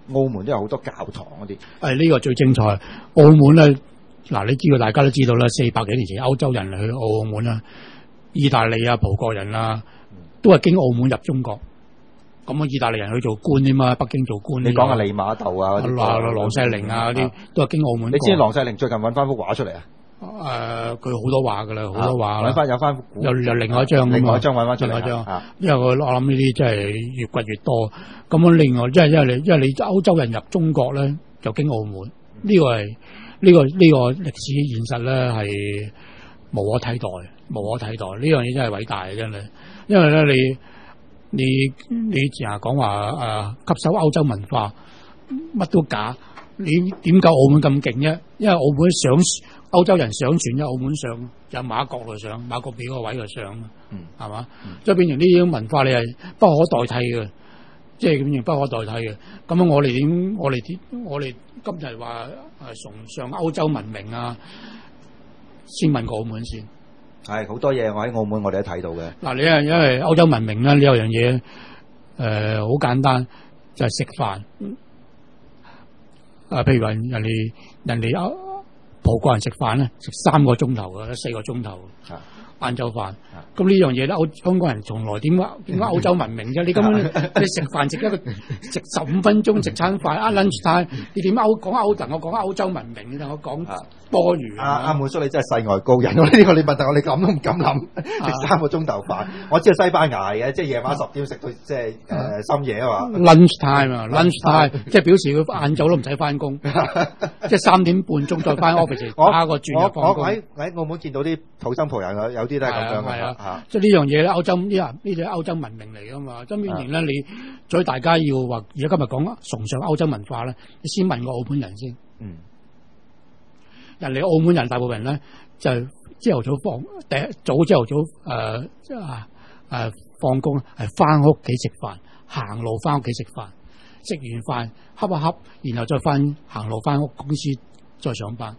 澳門都有好多教堂嗰啲。 誒呢個最精彩，澳門咧嗱，你知道大家都知道啦，四百幾年前歐洲人去澳門啦，意大利啊、葡國人啊，都係經澳門入中國。咁啊，意大利人去做官添嘛，北京做官。 你講下利瑪竇啊， 郎世寧啊嗰啲，都係經澳門。 你知郎世寧最近揾翻幅畫出嚟啊？ 誒，佢好多畫噶啦，好多畫。 揾翻有翻有有另外一張， 另外一張揾翻出嚟。 另外一張，因為我我諗呢啲真係越掘越多。咁樣另外，即係因為你因為你歐洲人入中國咧，就經澳門。呢個係呢個呢個歷史現實咧係無可替代，無可替代。呢樣嘢真係偉大嘅真係，因為咧你。你你成日講話誒吸收歐洲文化，乜都假。你點解澳門咁勁啫？因為澳門上歐洲人上船，喺澳門上有馬國度上，馬國畀個位度上，嗯，係嘛？即係變成呢種文化，你係不可代替嘅，即係變成不可代替嘅。咁樣我哋點？我哋點？我哋今日話誒崇尚歐洲文明啊，先問過澳門先。 係好多嘢，我喺澳門我哋都睇到嘅。 嗱，你係因為歐洲文明咧，你有樣嘢誒好簡單，就係、是、食飯。啊，譬如話人哋人哋歐葡國人食飯咧，食三個鐘頭嘅，四個鐘頭。晏晝飯，咁呢樣嘢咧，歐香港人從來點解點解歐洲文明啫？你根本你食飯食一個食十五分鐘食餐飯，啊 lunch time，你點歐講歐陣？我講歐洲文明，你同我講多餘。 阿阿滿叔，你真係世外高人，呢、這個你問題我哋諗都唔敢諗，食三個鐘頭飯。我知係西班牙嘅，即係夜晚十點食到即係誒深夜啊嘛。 lunch time 啊，lunch time，即係表示佢晏晝都唔使翻工，即係三點半鐘再翻 office，打個轉就放工。 我喺喺澳門見到啲土生葡人有有啲都係咁樣嘅。 啊，即係呢樣嘢咧，歐洲呢啊呢啲歐洲文明嚟噶嘛。真變成咧，你所以大家要話而家今日講崇尚歐洲文化咧，你先問個澳門人先。嗯。人哋澳門人大部分人咧就朝頭早放第一早朝頭早誒即係啊誒放工係翻屋企食飯，行路翻屋企食飯，食完飯恰一恰，然後再翻行路翻屋公司再上班。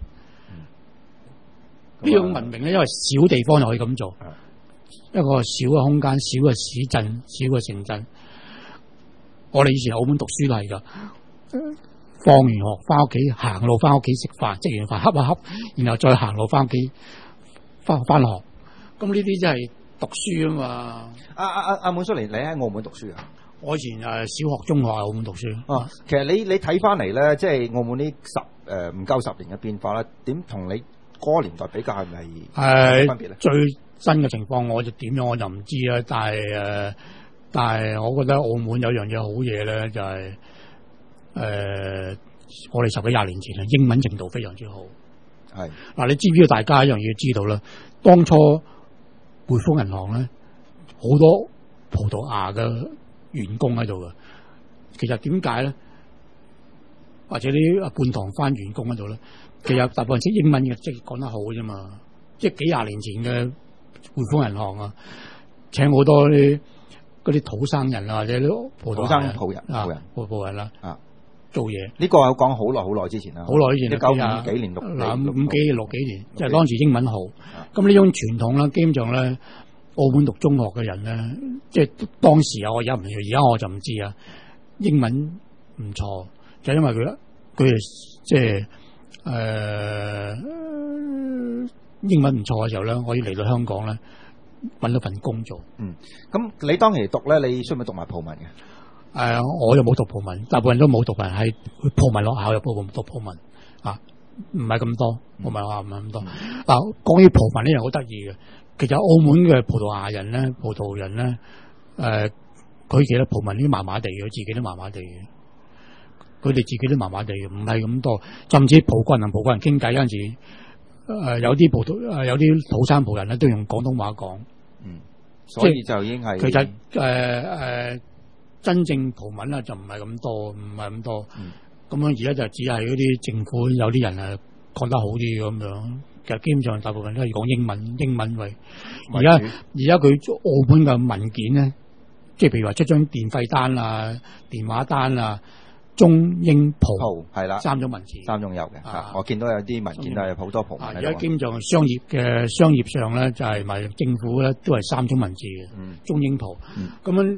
呢、嗯、種文明咧，因為小地方就可以咁做。嗯一個小嘅空間，小嘅市鎮，小嘅城鎮。我哋以前澳門讀書都係噶，放完學翻屋企，行路翻屋企食飯，食完飯恰一恰，然後再行路翻屋企翻翻學。咁呢啲真係讀書啊嘛。阿阿阿阿滿叔嚟，你喺澳門讀書啊？ 我以前誒小學、中學喺澳門讀書。 哦、啊，其實你你睇翻嚟咧，即係澳門呢十誒唔夠十年嘅變化啦，點同你嗰個年代比較係咪係分別咧？ 最新嘅情況我就點樣我就唔知啦，但係誒、呃，但係我覺得澳門有樣嘢好嘢咧，就係、是、誒、呃，我哋十幾廿年前啊，英文程度非常之好。係嗱、啊，你知唔知道？大家一樣嘢知道啦，當初匯豐銀行咧好多葡萄牙嘅員工喺度嘅，其實點解咧？或者啲半唐番員工喺度咧，其實大部分識英文嘅，即係講得好啫嘛。即係幾廿年前嘅匯豐銀行啊，請好多啲嗰啲土生人啊，或者啲葡萄牙人、 葡人、 葡人、葡葡人啦啊，做嘢。 呢、這個有講好耐好耐之前啦， 好耐以前， 一九五幾年六嗱五幾年六幾年，即係、就是、當時英文好。咁呢種傳統咧，基本上咧，澳門讀中學嘅人咧，即係當時啊，我而家唔知，而家我就唔知啊。英文唔錯，就因為佢佢係即係誒。呃英文唔錯嘅時候咧，可以嚟到香港咧，搵到份工做。嗯， 咁你當期讀咧，你需唔需要讀埋葡文嘅？誒、 呃，我又冇讀葡文，大部分人都冇讀文，係葡文學校有部分讀葡文啊，唔係咁多，葡文學校唔係咁多。嗱、嗯，講起葡文呢樣好得意嘅，其實澳門嘅葡萄牙人咧、葡萄人咧，誒、呃，佢其實葡文呢啲麻麻地嘅，自己都麻麻地嘅，佢哋自己都麻麻地嘅，唔係咁多。甚至葡國人同葡國人傾偈嗰陣時。誒、呃，有啲葡萄誒，有啲土生葡人咧，都用廣東話講。 嗯，所以就已經係。其實誒誒、 呃呃，真正葡文啊，就唔係咁多，唔係咁多。嗯。咁樣而家就只係嗰啲政府有啲人誒講得好啲咁樣。其實基本上大部分都係講英文，英文為。而家而家佢澳門嘅文件咧，即係譬如話出張電費單啊、電話單啊。中英葡係啦， 三種文字， 三種有嘅、啊。我見到有啲文件都係好多葡文。 而家基本上商業嘅商業上咧，就係、是、咪政府咧都係三種文字嘅、嗯，中英葡。咁、嗯、樣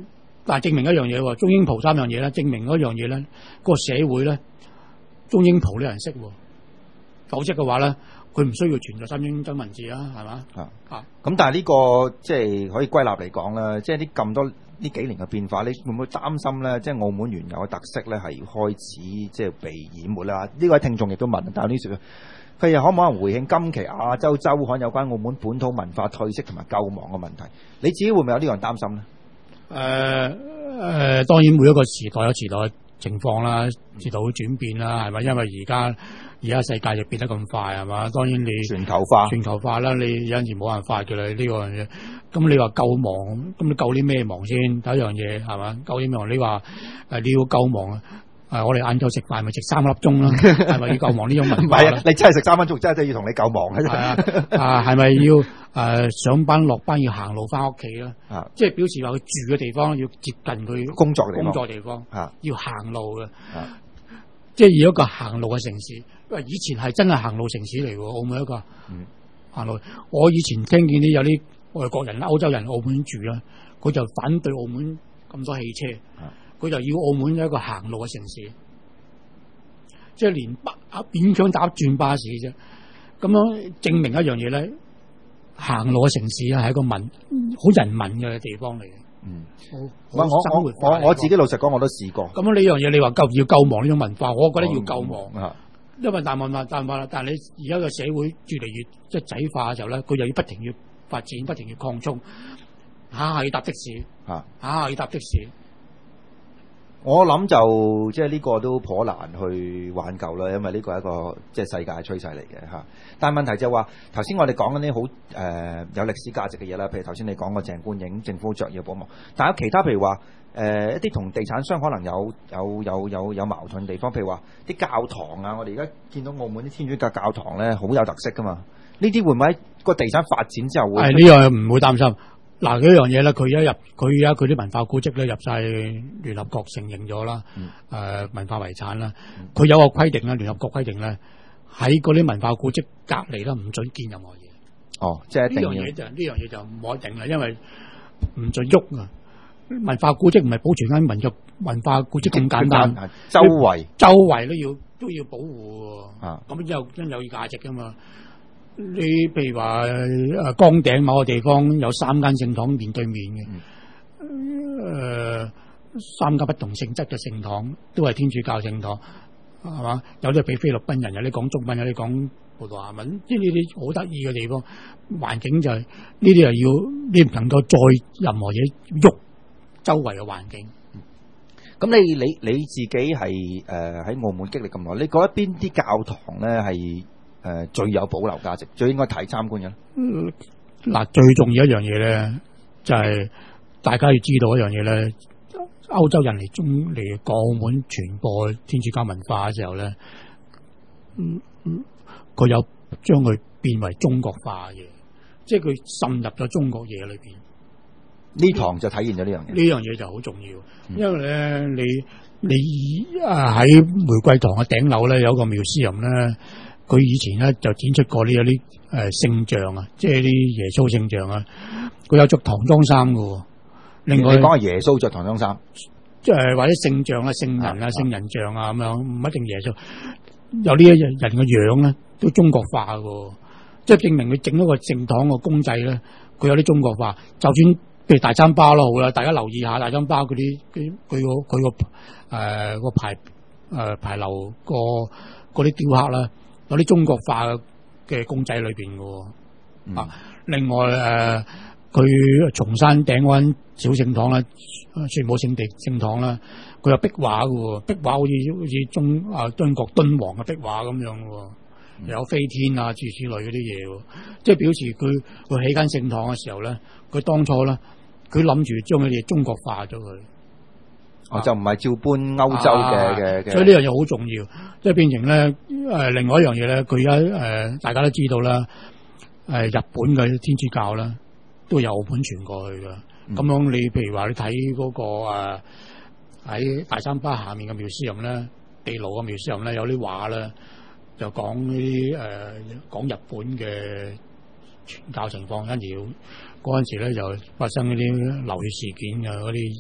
但係證明一樣嘢喎，中英葡三樣嘢咧，證明嗰樣嘢咧，個社會咧，中英葡呢人識，否則嘅話咧，佢唔需要存在三英真文字啊，係嘛？ 啊啊！咁但係呢個即係可以歸納嚟講啦，即係啲咁多呢幾年嘅變化，你會唔會擔心咧？即係澳門原有嘅特色咧，係開始即係被淹沒啦？呢位聽眾亦都問，但係呢時佢又可唔可能回應今期亞洲週刊有關澳門本土文化退色同埋救亡嘅問題？你自己會唔會有呢樣擔心咧？ 誒誒、呃呃，當然每一個時代有時代嘅情況啦，時代會轉變啦，係咪？因為而家而家世界就變得咁快，係嘛？當然你全球化，全球化啦，你有陣時冇辦法嘅啦，呢、這個樣嘢。咁你話救亡，咁你救啲咩亡先？第一樣嘢係嘛？救啲咩亡？你話誒、呃、你要救亡啊？誒、呃，我哋晏晝食飯咪食三粒鐘啦，係咪要救亡呢種文化？ 唔係啊，你真係食三分鐘，真係要同你救亡嘅。係啊，啊係咪要誒、呃、上班落班要行路翻屋企啦？啊，即係表示話佢住嘅地方要接近佢工作地方， 工作地方啊， 要行路嘅。 啊， 即係要一個行路嘅城市，因為以前係真係行路城市嚟嘅，澳門一個嗯行路。我以前聽見啲有啲外國人、歐洲人澳門住啦，佢就反對澳門咁多汽車。啊，佢就要澳門一個行路嘅城市，即係連巴啊勉強打轉巴士啫。咁樣證明一樣嘢咧，行路嘅城市啊係一個民好人民嘅地方嚟嘅。 嗯， 我我我我我自己老實講，我都試過。 咁樣呢樣嘢，你話救要救亡呢種文化，我覺得要救亡。 啊、 因為但係但係但係你而家嘅社會越嚟越即係仔化嘅時候咧，佢又要不停要發展，不停要擴充，下下要搭的士， 啊， 下下要搭的士。 我諗就即係呢個都頗難去挽救啦，因為呢個係一個即係世界嘅趨勢嚟嘅嚇。但係問題就係話頭先我哋講緊啲好誒有歷史價值嘅嘢啦，譬如頭先你講個鄭觀影政府着要保亡，但係有其他譬如話誒、呃、一啲同地產商可能有有有有有矛盾地方，譬如話啲教堂啊，我哋而家見到澳門啲天主教教堂咧好有特色噶嘛，呢啲會唔會喺個地產發展之後會？係呢樣唔會擔心。嗱，呢樣嘢咧，佢一入佢而家佢啲文化古蹟咧入晒聯合國承認咗啦，誒、嗯呃、文化遺產啦，佢、嗯、有個規定啦，聯合國規定咧喺嗰啲文化古蹟隔離啦，唔准建任何嘢。 哦，即係一定呢樣嘢就呢樣嘢就唔可以定啦，因為唔准喐啊！文化古蹟唔係保存間民族文化古蹟咁簡單， 周圍周圍都要都要保護啊！ 咁之後真有價值噶嘛？你譬如話誒崗頂某個地方有三間聖堂面對面嘅，誒、嗯呃、三間不同性質嘅聖堂都係天主教聖堂，係嘛？有啲係俾菲律賓人，有啲講中文，有啲講葡萄牙文，即係呢啲好得意嘅地方。環境就係呢啲係要你唔能夠再任何嘢喐周圍嘅環境。 咁、嗯、你你你自己係誒喺澳門經歷咁耐，你覺得邊啲教堂咧係？誒、呃，最有保留價值，最應該睇參觀嘅。嗱、 嗯，最重要一樣嘢咧，就係、是、大家要知道一樣嘢咧，歐洲人嚟中嚟澳門傳播天主教文化嘅時候咧，嗯嗯，佢有將佢變為中國化嘅嘢，即係佢滲入咗中國嘢裏邊。 呢堂就體現咗呢樣嘢。 呢樣嘢就好重要，嗯、因為咧，你你啊喺玫瑰堂嘅頂樓咧有個廟師人咧。佢以前咧就展出過呢有啲誒聖像啊，即係啲耶穌聖像啊。佢有着唐裝衫嘅。另外， 你講係耶穌着唐裝衫， 即係或者聖像啊、聖人啊、聖人像啊咁樣，唔一定耶穌。有呢一人人嘅樣咧，都中國化嘅，即係證明佢整一個聖堂個公仔咧，佢有啲中國化。就算譬如大餐包咯，好啦，大家留意下大餐包嗰啲佢佢個佢個誒個牌誒牌樓個嗰啲雕刻啦。有啲中國化嘅公仔裏邊嘅，嗯、啊，另外誒，佢、呃、松山頂嗰間小聖堂啦，全部聖地聖堂啦，佢有壁畫嘅，壁畫好似好似中啊中國敦煌嘅壁畫咁樣嘅，嗯、有飛天啊諸如此類嗰啲嘢，即係表示佢佢起間聖堂嘅時候咧，佢當初咧，佢諗住將佢哋中國化咗佢。 哦，就唔係照搬歐洲嘅嘅嘅， 所以呢樣嘢好重要，即係變成咧誒、呃，另外一樣嘢咧，佢而家誒，大家都知道啦，誒、呃，日本嘅天主教啦，都由澳門傳過去噶。咁、嗯、樣你譬如話你睇嗰、那個誒喺、呃、大三巴下面嘅廟師人咧，地牢嘅廟師人咧，有啲畫咧，就講呢啲誒講日本嘅傳教情況，跟住嗰陣時咧就發生呢啲流血事件嘅嗰啲。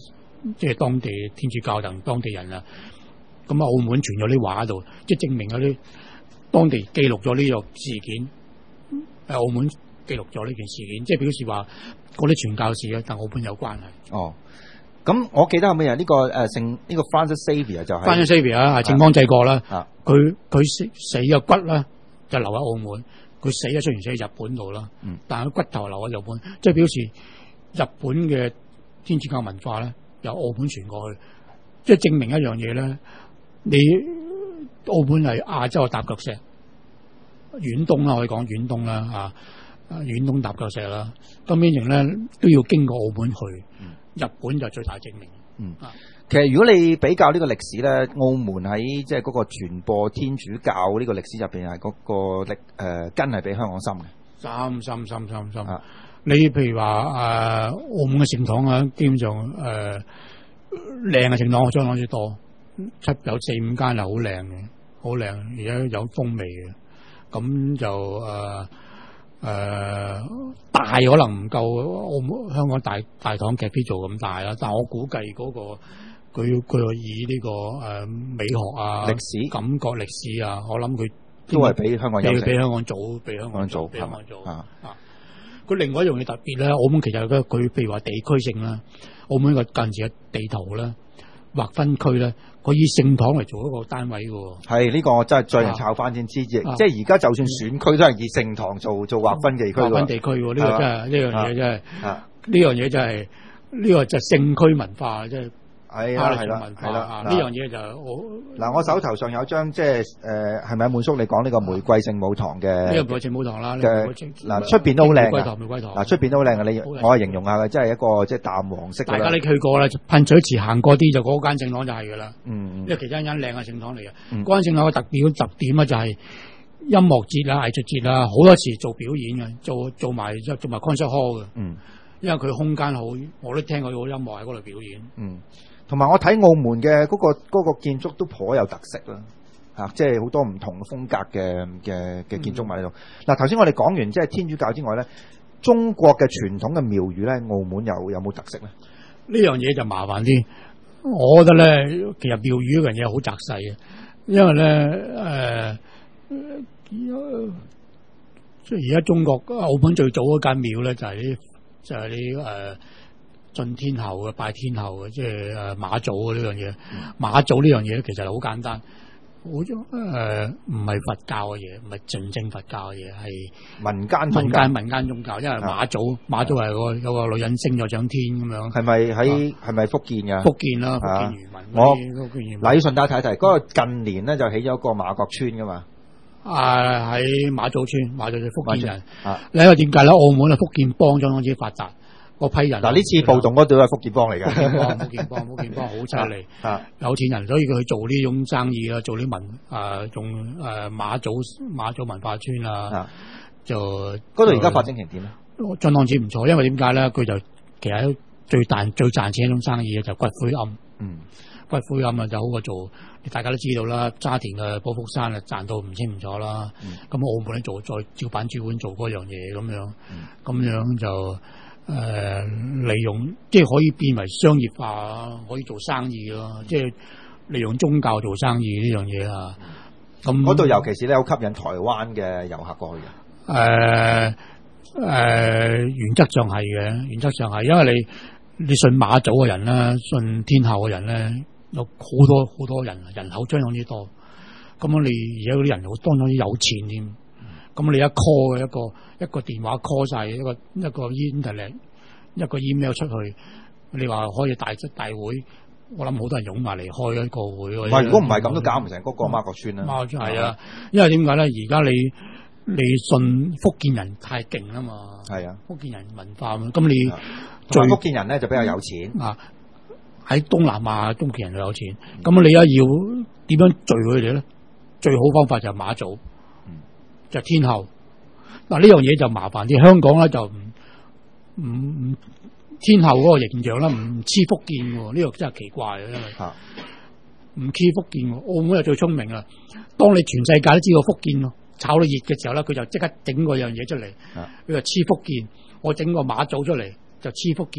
即係當地天主教同當地人啊。咁啊，澳門傳咗啲畫喺度，即係證明嗰啲當地記錄咗呢個事件，喺澳門記錄咗呢件事件，即係表示話嗰啲傳教士咧同澳門有關係。 哦，咁我記得係咩啊？呢、這個誒聖呢個 Francis Xavier 就係、是、 Francis Xavier 啊，係正方濟國啦。 啊， 佢佢死死嘅骨咧就留喺澳門，佢死咗雖然死喺日本度啦， 嗯，但係佢骨頭留喺日本，即係表示日本嘅天主教文化咧由澳門傳過去，即係證明一樣嘢咧。你澳門係亞洲嘅踏腳石，遠東啦，可以講遠東啦，啊，遠東踏腳石啦。咁變成咧都要經過澳門去， 嗯、日本就最大證明。 嗯，啊、其實如果你比較呢個歷史咧，澳門喺即係嗰個傳播天主教呢個歷史入邊係嗰個歷誒根係比香港深嘅， 深深深深深。啊、你譬如話誒、呃、澳門嘅聖堂啊，基本上誒靚嘅聖堂相當之多。七有四五間係好靚嘅，好靚，而且有風味嘅。咁就誒誒、呃呃、大可能唔夠澳門香港大大堂劇飛做咁大啦，但係我估計嗰、那個佢佢以呢、這個誒、呃、美學啊、 歷史感覺歷史啊，我諗佢都係比香港有比香港早，比香港早，比香港早啊！ 啊！佢另外一樣嘢特別咧，澳門其實佢佢譬如話地區性啦，澳門個近時嘅地圖咧。劃分區咧，佢以聖堂嚟做一個單位嘅。係呢、這個我真係最近抄翻先知嘅，啊、即係而家就算選區都係以聖堂做做劃分地區。劃分地區呢、這個真係呢樣嘢真係，呢樣嘢真係呢個就聖區文化即係。係啦係啦係啦，呢樣嘢就我嗱，我手頭上有張即係誒係咪啊？滿叔你講呢個玫瑰聖母堂嘅呢個玫瑰聖母堂啦嘅嗱出邊都好靚嘅， 玫瑰堂嗱出邊都好靚嘅，你我係形容下嘅，即係一個即係淡黃色。 大家你去過啦，噴水池行過啲就嗰間聖堂就係㗎啦。 嗯， 因為其他間靚嘅聖堂嚟嘅，嗰間聖堂嘅特別特點啊就係音樂節啊、藝術節啊，好多時做表演嘅，做做埋做埋 concert hall 嘅。嗯，因為佢空間好，我都聽過好音樂喺嗰度表演。 嗯。同埋我睇澳門嘅嗰、那個嗰、那個建築都頗有特色啦，嚇、啊，即係好多唔同風格嘅嘅嘅建築物喺度。嗱、嗯，頭先我哋講完即係天主教之外咧，中國嘅傳統嘅廟宇咧，澳門有有冇特色咧？ 呢樣嘢就麻煩啲，我覺得咧，其實廟宇呢樣嘢好窄細嘅，因為咧誒，即係而家中國澳門最早嗰間廟咧就係、是、啲就係啲誒。呃進天后嘅拜天后嘅，即係誒媽祖呢樣嘢。媽祖呢樣嘢咧，其實好簡單，好誒唔係佛教嘅嘢，唔係純正佛教嘅嘢，係民間民間民間宗教。因為媽祖媽祖係個有個女人升咗上天咁樣。係咪喺係咪福建㗎？ 福建啦，福建漁民。 我嗱要順帶睇睇，嗰個近年咧就起咗個馬國村㗎嘛。 啊，喺馬祖村，馬祖係福建人。你因為點解咧？澳門啊，福建幫相當之發達。個批人嗱呢次暴動嗰度係福建幫嚟嘅， 福建幫福建幫好犀利，有錢人，所以佢去做呢種生意啦，做啲文誒，仲誒馬祖馬祖文化村啊，就嗰度而家發展成點咧？ 相當之唔錯，因為點解咧？佢就其實最賺最賺錢一種生意就骨灰龕，嗯，骨灰龕啊就好過做，大家都知道啦，沙田嘅寶福山啊賺到唔清唔楚啦，咁澳門咧做再照板煮碗做嗰樣嘢咁樣，咁樣就。誒、呃，利用即係可以變為商業化，可以做生意咯。即係利用宗教做生意呢樣嘢啊。咁嗰度尤其是咧，好吸引台灣嘅遊客過去嘅。 誒誒，原則上係嘅，原則上係，因為你你信媽祖嘅人咧，信天后嘅人咧，有好多好多人，人口相當之多。咁你而家嗰啲人好當當之有錢添。咁你一 call 嘅一個一個電話 call 晒一個一個 internet 一個 email 出去，你話可以大出大會，我諗好多人湧埋嚟開一個會。 唔係，如果唔係咁都搞唔成嗰個媽閣村啦。 媽閣村係啊，因為點解咧？而家你你信福建人太勁啦嘛。係啊，福建人文化咁，你最福建人咧就比較有錢啊。喺東南亞，福建人就有錢。咁、嗯、你一要點樣聚佢哋咧？最好方法就係媽祖。就天后嗱呢樣嘢就麻煩啲，香港咧就唔唔唔天后嗰個形象咧唔黐福建喎，呢、這個真係奇怪嘅，因為唔黐福建喎，澳門係最聰明啦。當你全世界都知道福建炒到熱嘅時候咧，佢就即刻整嗰樣嘢出嚟，佢就黐福建，我整個馬祖出嚟就黐福建，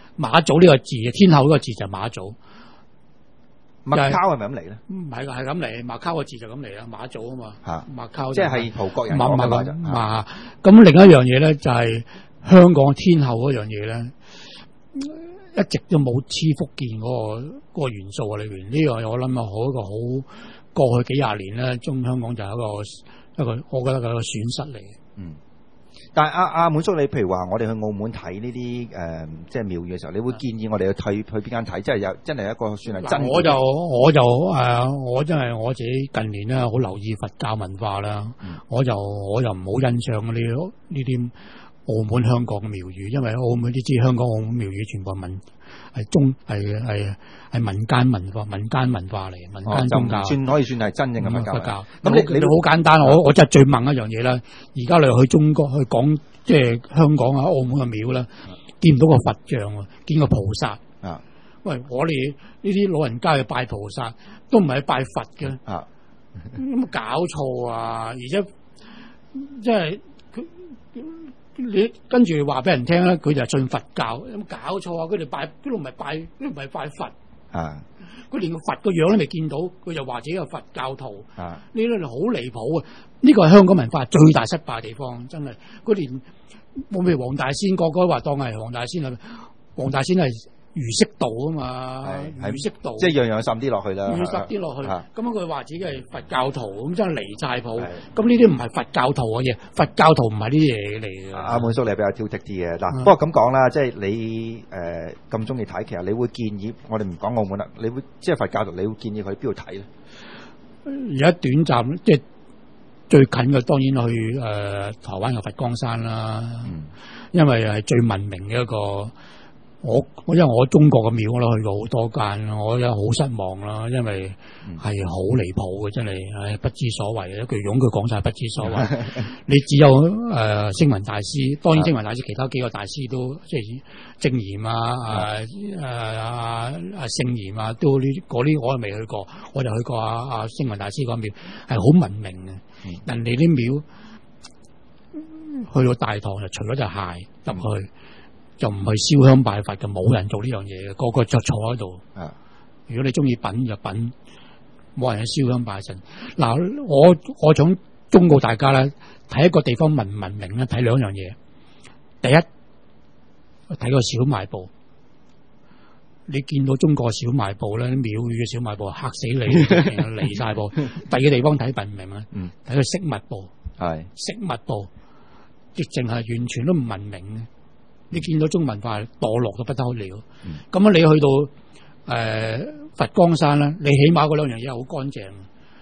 馬祖呢個字，天后呢個字就係馬祖。 麥考係咪咁嚟咧？ 唔係㗎，係咁嚟。麥考個字就咁嚟啦，馬祖啊嘛。 嚇， 麥考即係葡國人講嘅話就。 嘛，咁另一樣嘢咧就係香港天后嗰樣嘢咧，一直都冇黐福建嗰個嗰個元素喺裏邊。呢樣我諗啊，好一個好過去幾廿年咧，中香港就係一個一個，我覺得係一個損失嚟嘅。嗯。 但係阿阿滿叔，你譬如話我哋去澳門睇呢啲誒，即係廟宇嘅時候，你會建議我哋去退去邊間睇？即係有真係一個算係真。 我就我就誒、呃，我真係我自己近年咧好留意佛教文化啦、嗯。我就我就唔好欣賞呢呢啲澳門香港嘅廟宇，因為澳門你知香港澳門廟宇全部係民係中係係係民間文化，民間文化嚟，民間宗教，哦、算可以算係真正嘅佛教。佛教咁你你好簡單，我我真係最問一樣嘢啦。而家你去中國去講即係香港啊、澳門嘅廟啦，見唔到個佛像啊，見個菩薩啊。喂，我哋呢啲老人家去拜菩薩，都唔係去拜佛嘅啊。咁搞錯啊！而且即係佢。你跟住話俾人聽咧，佢就係信佛教，有冇搞錯啊？佢哋拜，嗰度唔係拜，嗰度唔係拜佛啊！佢連個佛個樣都未見到，佢就話自己係佛教徒啊！呢啲好離譜啊！呢個係香港文化最大失敗嘅地方，真係佢連我譬如黃大仙，個個話當係黃大仙啊，黃大仙係儒釋道啊嘛，儒釋道即係樣樣滲啲落去啦， 滲啲落去。咁佢話自己係佛教徒，咁真係離晒譜。咁呢啲唔係佛教徒嘅嘢，佛教徒唔係呢啲嘢嚟嘅。阿滿叔你係比較挑剔啲嘅嗱，不過咁講啦，即係你誒咁中意睇，其實你會建議我哋唔講澳門啦，你會即係佛教徒，你會建議佢邊度睇咧？ 而家短暫即係最近嘅，當然去誒、呃、台灣嘅佛光山啦，嗯、因為係最文明嘅一個。我我因為我中國嘅廟我都去過好多間，我有好失望啦，因為係好離譜嘅，真係唉不知所謂，一句用句講晒不知所謂。你只有誒星雲大師，當然星雲大師其他幾個大師都即係證嚴啊、誒誒啊啊聖嚴啊，都呢嗰啲我係未去過，我就去過啊啊星雲大師個廟，係好文明嘅。嗯、人哋啲廟去到大堂就除咗隻鞋入去。嗯就唔係燒香拜佛嘅，冇人做呢樣嘢嘅，個個就坐喺度。啊！如果你中意品就品，冇人去燒香拜神。嗱，我我想忠告大家咧，睇一個地方文唔文明咧，睇兩樣嘢。第一，睇個小賣部。你見到中國小賣部咧，廟宇嘅小賣部嚇死你，離晒譜。第二個地方睇文明啊，睇個飾物部。係飾物部，亦淨係完全都唔文明嘅。你見到中文化墮落到不得了，咁、嗯、樣你去到誒、呃、佛光山咧，你起碼嗰兩樣嘢好乾淨，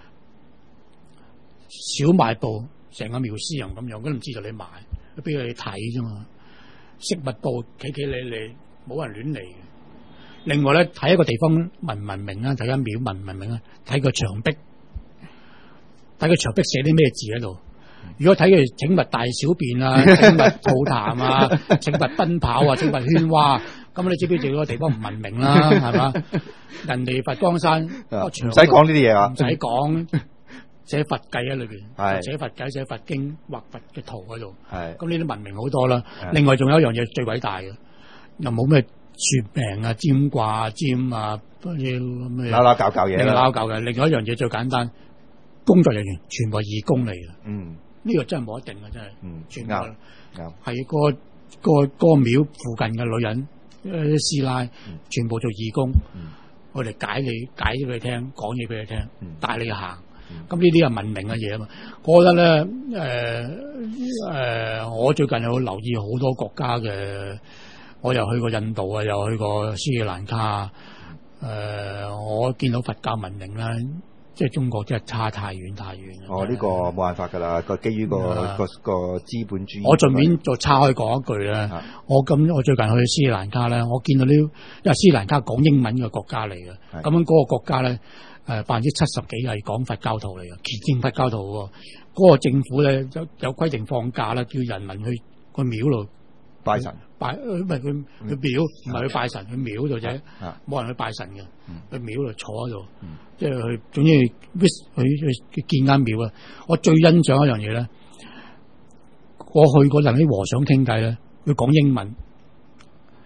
小賣部成個廟師人咁樣，都唔知道你買，俾佢哋睇啫嘛。飾物部企企理理，冇人亂嚟嘅。另外咧，睇一個地方文唔文明啊，睇間廟文唔文明啊，睇個牆壁，睇個牆壁寫啲咩字喺度。如果睇佢請勿大小便啊，請勿吐痰啊，請勿奔跑啊，請勿喧嘩，咁你知唔知嗰個地方唔文明啦，係嘛？人哋佛光山唔使講呢啲嘢啊， 唔使講寫佛偈喺裏邊，寫佛偈寫佛經畫佛嘅圖喺度，咁呢啲文明好多啦。另外仲有一樣嘢最偉大嘅，又冇咩算命啊、占卦啊、占啊，咩咩扭扭搞搞嘢， 扭扭搞嘅。另外一樣嘢最簡單，工作人員全部係義工嚟嘅。嗯。呢個真係冇得定嘅，真係，嗯，全部係個個個廟附近嘅女人，誒師奶，全部做義工，我哋解你解咗俾你聽，講嘢俾你聽，帶你行，咁呢啲係文明嘅嘢啊嘛。我覺得咧，誒、呃、誒、呃，我最近有留意好多國家嘅，我又去過印度啊，又去過斯里蘭卡，誒、呃，我見到佛教文明啦。即係中國真係差太遠太遠。 哦，呢、這個冇辦法㗎啦，個基於個個個資本主義。 我順便再岔開講一句咧，我咁我最近去斯里蘭卡咧，我見到呢，因為斯里蘭卡講英文嘅國家嚟嘅，咁樣嗰個國家咧，誒百分之七十幾係講佛教徒嚟嘅，虔正佛教徒喎。嗰、那個政府咧有有規定放假啦，叫人民去個廟度拜神。 拜唔係佢去廟，唔係去拜神，去廟度啫，冇人去拜神嘅，去廟度坐喺度，即係去，總之去去去見間廟啊！我最欣賞一樣嘢咧，我去嗰陣啲和尚傾偈咧，佢講英文，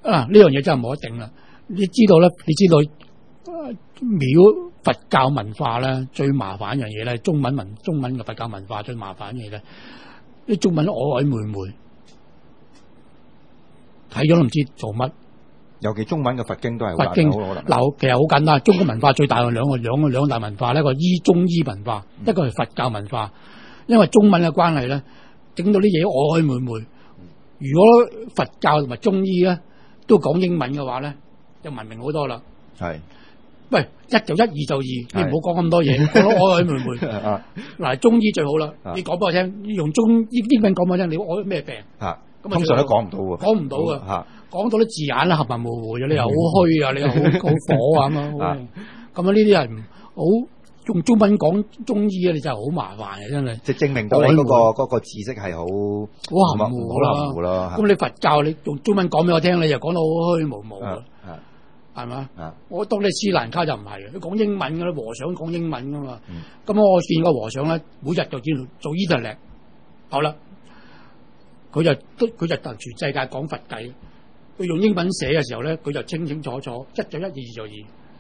啊，呢樣嘢真係冇得頂啦！你知道咧，你知道廟佛教文化咧最麻煩一樣嘢咧，中文文中文嘅佛教文化最麻煩嘅嘢咧，啲中文曖曖昧昧，睇咗都唔知做乜。 尤其中文嘅佛經都係佛經嗱，其實好簡單。中國文化最大嘅兩個兩個兩大文化咧，一個醫中醫文化，一個係佛教文化。因為中文嘅關係咧，整到啲嘢曖曖昧昧。如果佛教同埋中醫咧都講英文嘅話咧，就文明好多啦。係，喂，一就一，二就二，你唔好講咁多嘢，講到曖曖昧昧。嗱，中醫最好啦，你講俾我聽，用中英英文講俾我聽，你我咩病？啊，通常都講唔到喎，講唔到嘅。講到啲字眼啦，合文模糊嘅，你又好虛啊，你又好好火啊咁啊，咁啊呢啲係好用中文講中醫啊，你真係好麻煩嘅，真係。即係證明到你嗰個嗰個知識係好好含糊啦。咁你佛教你用中文講俾我聽，你又講到好虛無無嘅，係嘛？我當你斯蘭卡就唔係嘅，佢講英文嘅啦，和尚講英文噶嘛。咁我見個和尚咧，每日就見做伊特力，好啦，佢就佢就同全世界講佛偈。佢用英文寫嘅時候咧，佢就清清楚楚，一就一，二就二，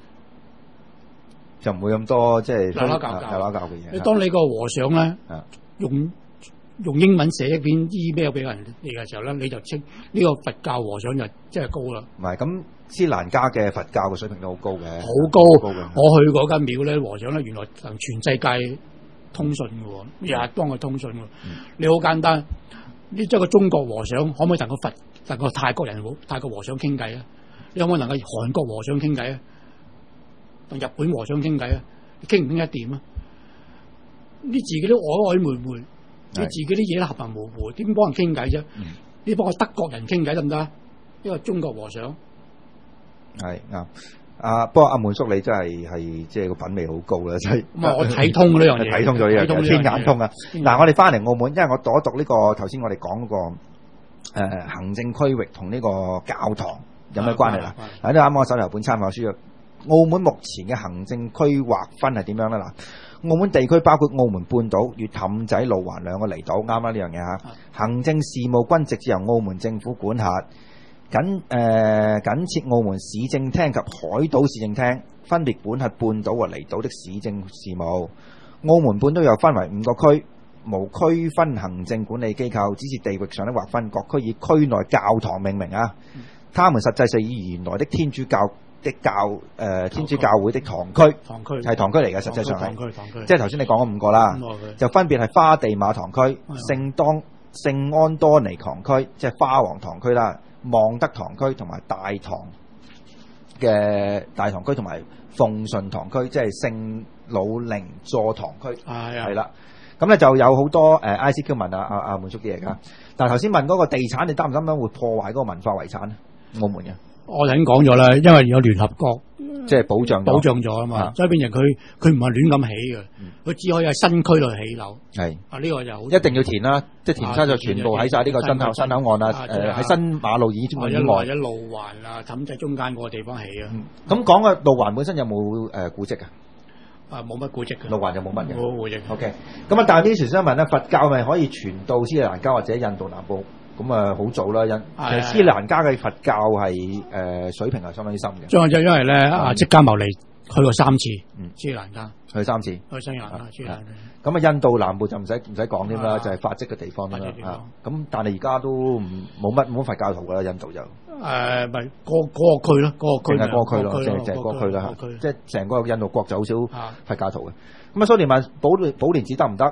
就唔會咁多即係扭扭教教、扭扭教嘅嘢。你當你個和尚咧，用用英文寫一篇 email 俾人哋嘅時候咧，你就清呢個佛教和尚就真係高啦。唔係咁，斯蘭家嘅佛教嘅水平都好高嘅，好高。高嘅。我去嗰間廟咧，和尚咧原來同全世界通訊嘅喎，日日幫佢通訊喎。你好簡單，呢即係個中國和尚可唔可以同個佛？但個泰國人好，泰國和尚傾偈啊！你可唔可以能夠韓國和尚傾偈啊？同日本和尚傾偈啊？你傾唔傾得掂啊？你自己都曖曖昧昧，你自己啲嘢都合文模糊，點幫人傾偈啫？嗯、你幫個德國人傾偈得唔得？因為中國和尚係啱。啊，不過阿門叔你真係係即係個品味好高啦，真係。咁我睇通呢樣嘢，睇通咗呢樣嘢，天眼通啊！嗱，我哋翻嚟澳門，因為我讀一讀呢、這個頭先我哋講嗰個。誒、呃、行政區域同呢個教堂有咩關係啦？嗱，呢啱啱我手頭本參考書啊，澳門目前嘅行政區劃分係點樣咧？嗱，澳門地區包括澳門半島、粵氹仔、路環兩個離島，啱啱呢樣嘢嚇。行政事務均直接由澳門政府管轄，緊誒緊設澳門市政廳及海島市政廳，分別管轄半島和離島的市政事務。澳門半島又分為五個區。無區分行政管理機構，只是地域上的劃分。各區以區內教堂命名啊，嗯、他們實際上以原來的天主教的教誒、呃、天主教會的堂區，堂區係堂區嚟嘅，實際上係，即係頭先你講咗五個啦，就分別係花地瑪堂區、聖當聖安多尼堂區，即係花王堂區啦，望德堂區同埋大堂嘅大堂區同埋奉順堂區，即係聖老靈座堂區，係啦。咁咧就有好多誒 I C Q 問啊啊啊滿足啲嘢㗎，但係頭先問嗰個地產，你擔唔擔心會破壞嗰個文化遺產咧？澳門嘅，我已經講咗啦，因為有聯合國即係保障保障咗啊嘛，所以變成佢佢唔係亂咁起嘅，佢只可以喺新區度起樓。係啊，呢個就好一定要填啦，即係填晒就全部喺晒呢個新口新口岸啊，誒喺新馬路以之外，或者路環啊、氹仔中間嗰個地方起啊。咁講嘅路環本身有冇誒古蹟啊？啊，冇乜古蹟嘅，路環就冇乜嘅，冇古蹟。O.K. 咁啊，但係呢條新聞咧，佛教咪可以傳到斯里蘭卡或者印度南部？咁啊，好早啦，因其實斯里蘭卡嘅佛教係誒、呃、水平係相當之深嘅。仲有就因為咧，阿釋迦牟尼去過三次，嗯，斯里蘭卡去三次，去斯里蘭卡，斯里蘭卡。咁啊，印度南部就唔使唔使講添啦，就係發跡嘅地方啦。咁但係而家都唔冇乜冇乜佛教徒噶啦，印度就。誒，咪嗰嗰個區咯，嗰個區係嗰個區咯，即係即係嗰個區啦，即係成個印度國就好少佛教徒嘅。咁啊，蘇聯問寶蓮寶蓮寺得唔得？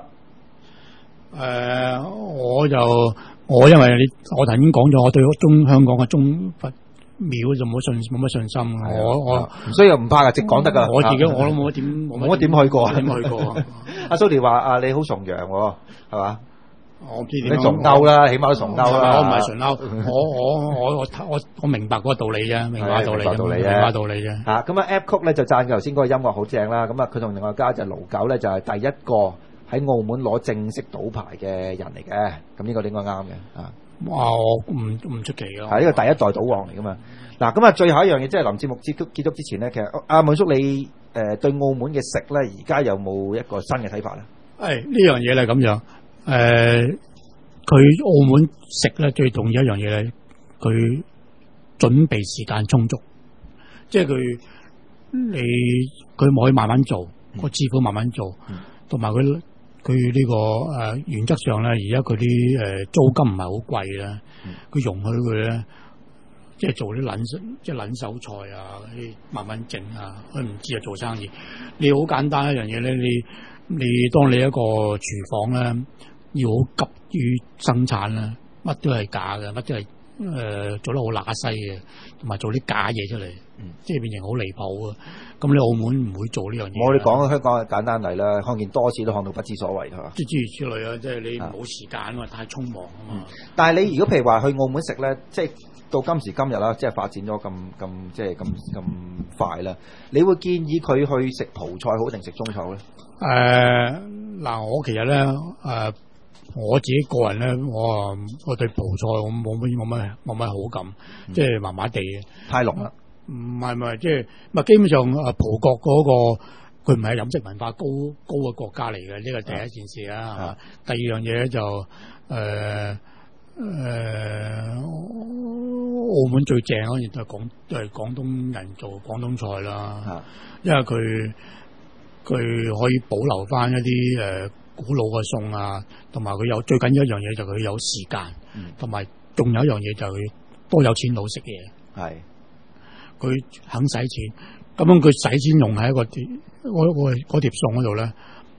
誒，我就我因為你我頭先講咗，我對中香港嘅中佛廟就冇信冇乜信心。我我唔需要唔怕噶，直講得噶。我自己我都冇乜點冇乜點去過，點去過。阿蘇聯話：啊，你好崇洋喎，係嘛？我唔知點。你崇歐啦，起碼都崇歐啦。我唔係崇歐，我我我我我我明白嗰個道理啫，明白道理啫，明白道理啫。嚇咁啊 ，App 曲咧就讚佢頭先嗰個音樂好正啦。咁啊，佢同另外一家就盧九咧就係第一個喺澳門攞正式賭牌嘅人嚟嘅。咁呢個應該啱嘅。啊，哇！我唔唔出奇咯。係呢個第一代賭王嚟噶嘛。嗱，咁啊，最後一樣嘢即係臨節目結束結束之前咧，其實阿滿叔你誒對澳門嘅食咧，而家有冇一個新嘅睇法咧？誒，呢樣嘢咧咁樣。誒，佢、呃、澳門食咧最重要一樣嘢咧，佢準備時間充足，即係佢你佢冇可以慢慢做，個師傅慢慢做，同埋佢佢呢個誒、呃、原則上咧，而家佢啲誒租金唔係好貴啦，佢、嗯、容許佢咧，即係做啲撚即係撚手菜啊，啲慢慢整啊，佢唔知啊做生意，你好簡單一樣嘢咧，你你當你一個廚房咧要好急於生產啦，乜都係假嘅，乜都係。誒、呃，做得好乸西嘅，同埋做啲假嘢出嚟，嗯、即係變成好離譜啊！咁你澳門唔會做呢樣嘢。 我哋講香港簡單嚟啦，看見多次都看到不知所謂，係嘛？ 即係諸如此類啊！即係你冇時間啊嘛，太匆忙啊嘛。 嗯、但係你如果譬如話去澳門食咧，即係到今時今日啦，即係發展咗咁咁即係咁咁快啦，你會建議佢去食葡菜好定食中菜咧？誒、 呃，嗱，我其實咧誒。呃我自己個人咧，我啊，我對葡菜我冇乜冇乜冇乜好感，嗯、即係麻麻地嘅， 太濃啦。 唔係唔係，即係唔係基本上啊，葡國嗰、那個佢唔係飲食文化高高嘅國家嚟嘅，呢個第一件事啊。啊第二樣嘢咧就誒誒、呃呃，澳門最正嗰樣就係廣就係廣東人做廣東菜啦，啊、因為佢佢可以保留翻一啲誒。呃古老嘅餸啊，同埋佢有最緊要一樣嘢就佢有時間，同埋仲有一樣嘢就佢多有錢佬食嘢，係佢肯使錢，咁樣佢使錢用喺一個嗰嗰嗰碟餸嗰度咧，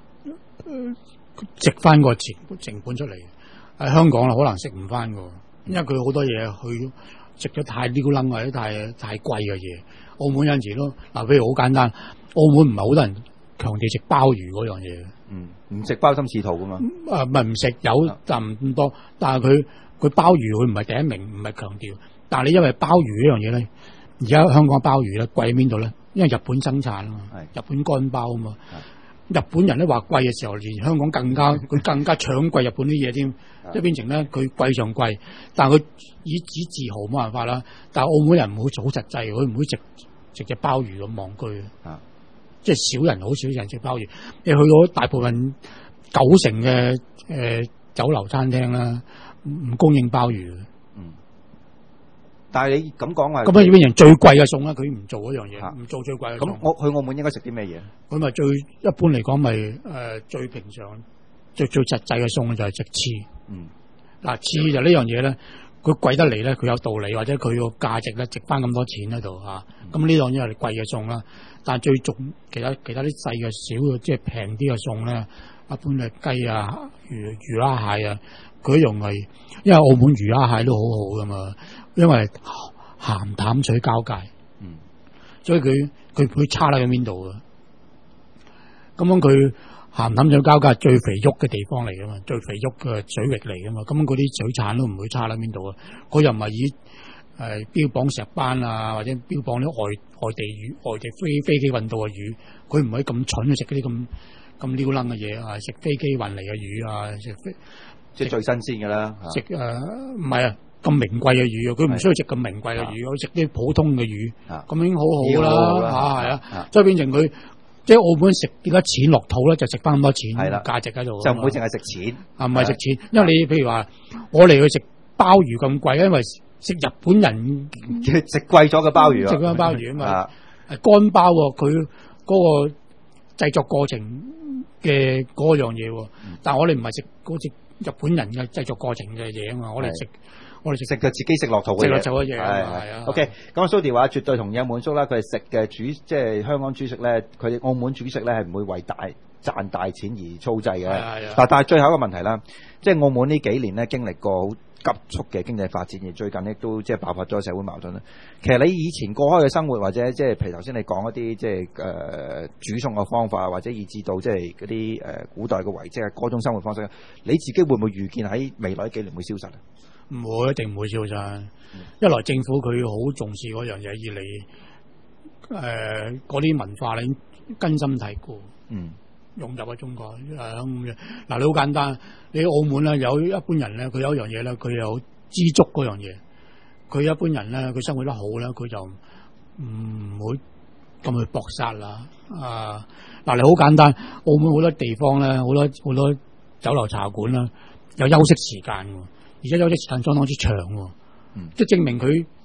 值翻個成成本出嚟。喺香港啦，可能食唔翻㗎，因為佢好多嘢去食咗太撩楞或者太太貴嘅嘢。澳門有陣時咯，嗱，譬如好簡單，澳門唔係好多人強調食鮑魚嗰樣嘢。 嗯，唔食鮑參翅肚噶嘛？ 啊，唔係唔食有，但唔咁多。但係佢佢鮑魚佢唔係第一名，唔係強調。但係你因為鮑魚呢樣嘢咧，而家香港鮑魚咧貴喺邊度咧？因為日本生產啊嘛，日本乾鮑啊嘛。日本人咧話貴嘅時候，連香港更加佢更加搶貴日本啲嘢添，即係變成咧佢貴上貴。但係佢以此自豪冇辦法啦。但係澳門人唔會做好實際，佢唔會食食隻鮑魚咁望居啊。即係少人，好少人食鮑魚。你去到大部分九成嘅誒、呃、酒樓餐廳啦，唔供應鮑魚。嗯。但係你咁講話，咁啊變成最貴嘅餸啦，佢唔做嗰樣嘢，唔、啊、做最貴嘅餸。咁我去澳門應該食啲咩嘢？佢咪最一般嚟講，咪、呃、誒最平常、最最實際嘅餸就係食翅。嗯。嗱，翅就呢樣嘢咧，佢貴得嚟咧，佢有道理，或者佢個價值咧值翻咁多錢喺度嚇。咁呢樣嘢係貴嘅餸啦。但係最重其他其他啲細嘅少嘅即係平啲嘅餸咧，一般係雞啊、魚魚蝦蟹啊，佢用係因為澳門魚蝦蟹都好好噶嘛，因為鹹淡水交界，嗯，所以佢佢唔會差喺邊度嘅。咁樣佢鹹淡水交界係最肥沃嘅地方嚟噶嘛，最肥沃嘅水域嚟噶嘛，咁嗰啲水產都唔會差喺邊度啊。佢又唔係以誒、呃、標榜石斑啊，或者標榜啲外外地魚、外地飛飛機運到嘅魚，佢唔可以咁蠢去食嗰啲咁咁撩楞嘅嘢啊！食飛機運嚟嘅魚啊，食飛即係最新鮮嘅啦。食誒唔係啊，咁名貴嘅魚，佢唔需要食咁名貴嘅魚，佢食啲普通嘅魚，咁已經好好啦嚇，係啊，所以變成佢即係澳門食幾多錢落肚咧，就食翻咁多錢，係啦，價值喺度，就唔會淨係食錢啊，唔係食錢，因為你譬如話我嚟去食鮑魚咁貴，因為食日本人食貴咗嘅鮑魚啊，食嗰鮑魚啊嘛，係乾鮑喎，佢嗰個製作過程嘅嗰樣嘢喎，但係我哋唔係食嗰隻日本人嘅製作過程嘅嘢啊嘛，我哋食我哋食嘅自己食落肚嘅嘢，食落肚嘅嘢係啊。OK，咁蘇迪話絕對同意滿叔啦，佢係食嘅主即係香港主食咧，佢哋澳門主食咧係唔會為大賺大錢而操製嘅。嗱，但係最後一個問題啦，即係澳門呢幾年咧經歷過好急速嘅經濟發展，而最近亦都即係爆發咗社會矛盾啦。其實你以前過開嘅生活，或者即係譬如頭先你講一啲即係誒煮餸嘅方法，或者以至到即係嗰啲誒古代嘅遺跡啊，嗰種生活方式，你自己會唔會預見喺未來幾年會消失啊？唔會，一定唔會消失。嗯、一來政府佢好重視嗰樣嘢，二嚟誒嗰啲文化咧根深蒂固。嗯。融入喺中國誒咁嘅嗱，你好簡單，你喺澳門咧有一般人咧，佢有一樣嘢咧，佢有知足嗰樣嘢。佢一般人咧，佢生活得好咧，佢就唔會咁去搏殺啦。啊嗱，你好簡單，澳門好多地方咧，好多好多酒樓茶館啦，有休息時間嘅，而且休息時間相當之長喎。嗯，即係證明佢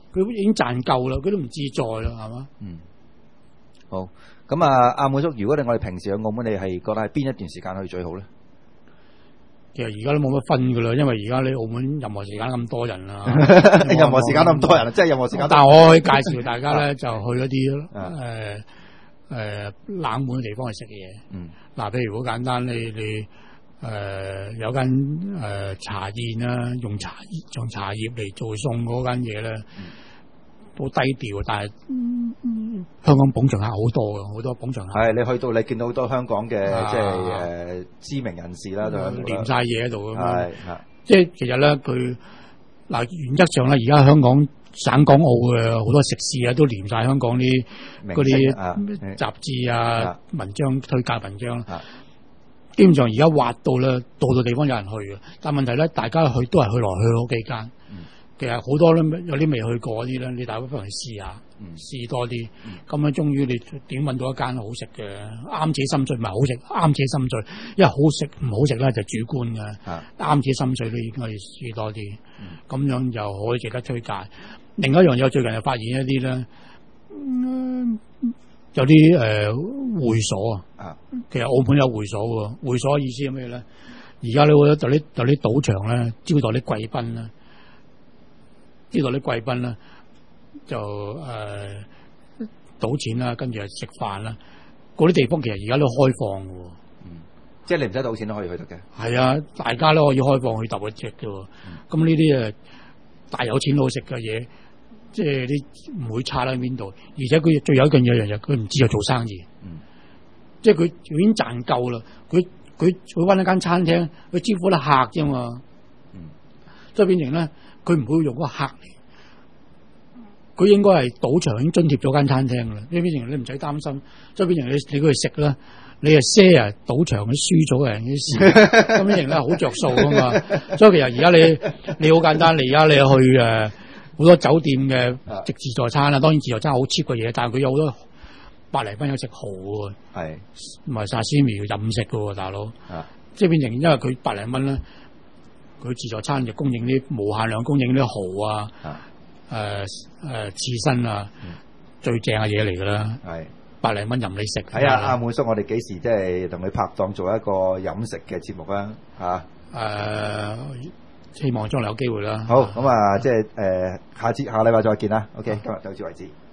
佢已經賺夠啦，佢都唔自在啦，係嘛？ 嗯。好，咁啊，阿滿叔，如果你我哋平時去澳門，你係覺得係邊一段時間去最好咧？ 其實而家都冇乜分噶啦，因為而家你澳門任何時間咁多人啦， 任何時間都咁多人，即係任何時間。 但係我可以介紹大家咧，就去一啲誒誒冷門嘅地方去食嘢。嗯，嗱，譬如好簡單，你你誒、呃、有間誒、呃、茶宴啦，用茶用茶葉嚟做餸嗰間嘢咧。嗯，好低調，但係、嗯、香港捧場客好多嘅，好多捧場客。係你去到你見到好多香港嘅、啊、即係誒、呃、知名人士啦，就連晒嘢喺度咁樣。即係其實咧，佢嗱原則上咧，而家香港省港澳嘅好多食肆啊，都連晒香港啲嗰啲雜誌啊、啊文章推介文章。啊、基本上而家挖到咧，到到地方有人去嘅。但係問題咧，大家去都係去來去嗰幾間。嗯，其實好多咧，有啲未去過啲咧，你大家不妨去試下，試、嗯、多啲。咁樣終於你點揾到一間好食嘅，啱自己心水，唔係好食，啱自己心水。因為好食唔好食咧就主觀嘅，啱、啊、自己心水你應該要試多啲。咁、嗯、樣又可以值得推介。另一樣嘢，最近又發現一啲咧、嗯，有啲誒、呃、會所啊。其實澳門有會所嘅，會所意思係咩咧？而家咧，有啲有啲賭場咧，招待啲貴賓啦。呢度啲貴賓啦，就誒賭、呃、錢啦，跟住係食飯啦。嗰啲地方其實而家都開放嘅，嗯，即係你唔使賭錢都可以去得嘅。係啊，大家都可以開放去揼一隻嘅。咁呢啲誒大有錢佬食嘅嘢，即係啲唔會差喺邊度。而且佢最有一樣嘢，樣嘢佢唔知道做生意，嗯，即係佢已經賺夠啦。佢佢佢揾一間餐廳，佢招呼得客啫嘛，嗯，即係變成咧。佢唔會用嗰個客嚟，佢應該係賭場已經津貼咗間餐廳噶啦。呢邊成你唔使擔心，即係變成你你去食啦，你係 share 賭場啲輸咗嘅人啲事，咁變成咧好着數噶嘛。所以其實而家你你好簡單，你而家你去誒好、呃、多酒店嘅食自助餐啦，當然自助餐好 cheap 嘅嘢，但係佢有好多百零蚊有食蠔喎，係唔係沙司米任食噶喎，大佬，即係變成因為佢百零蚊咧。佢自助餐就供應啲無限量供應啲蠔啊，誒誒刺身啊，嗯、最正嘅嘢嚟㗎啦。係百零蚊任你食。係啊，阿滿叔，我哋幾時即係同你拍檔做一個飲食嘅節目啊？嚇、啊！誒、呃，希望將來有機會啦。好，咁啊，即係誒，下次下禮拜再見啦。OK，今日到此為止。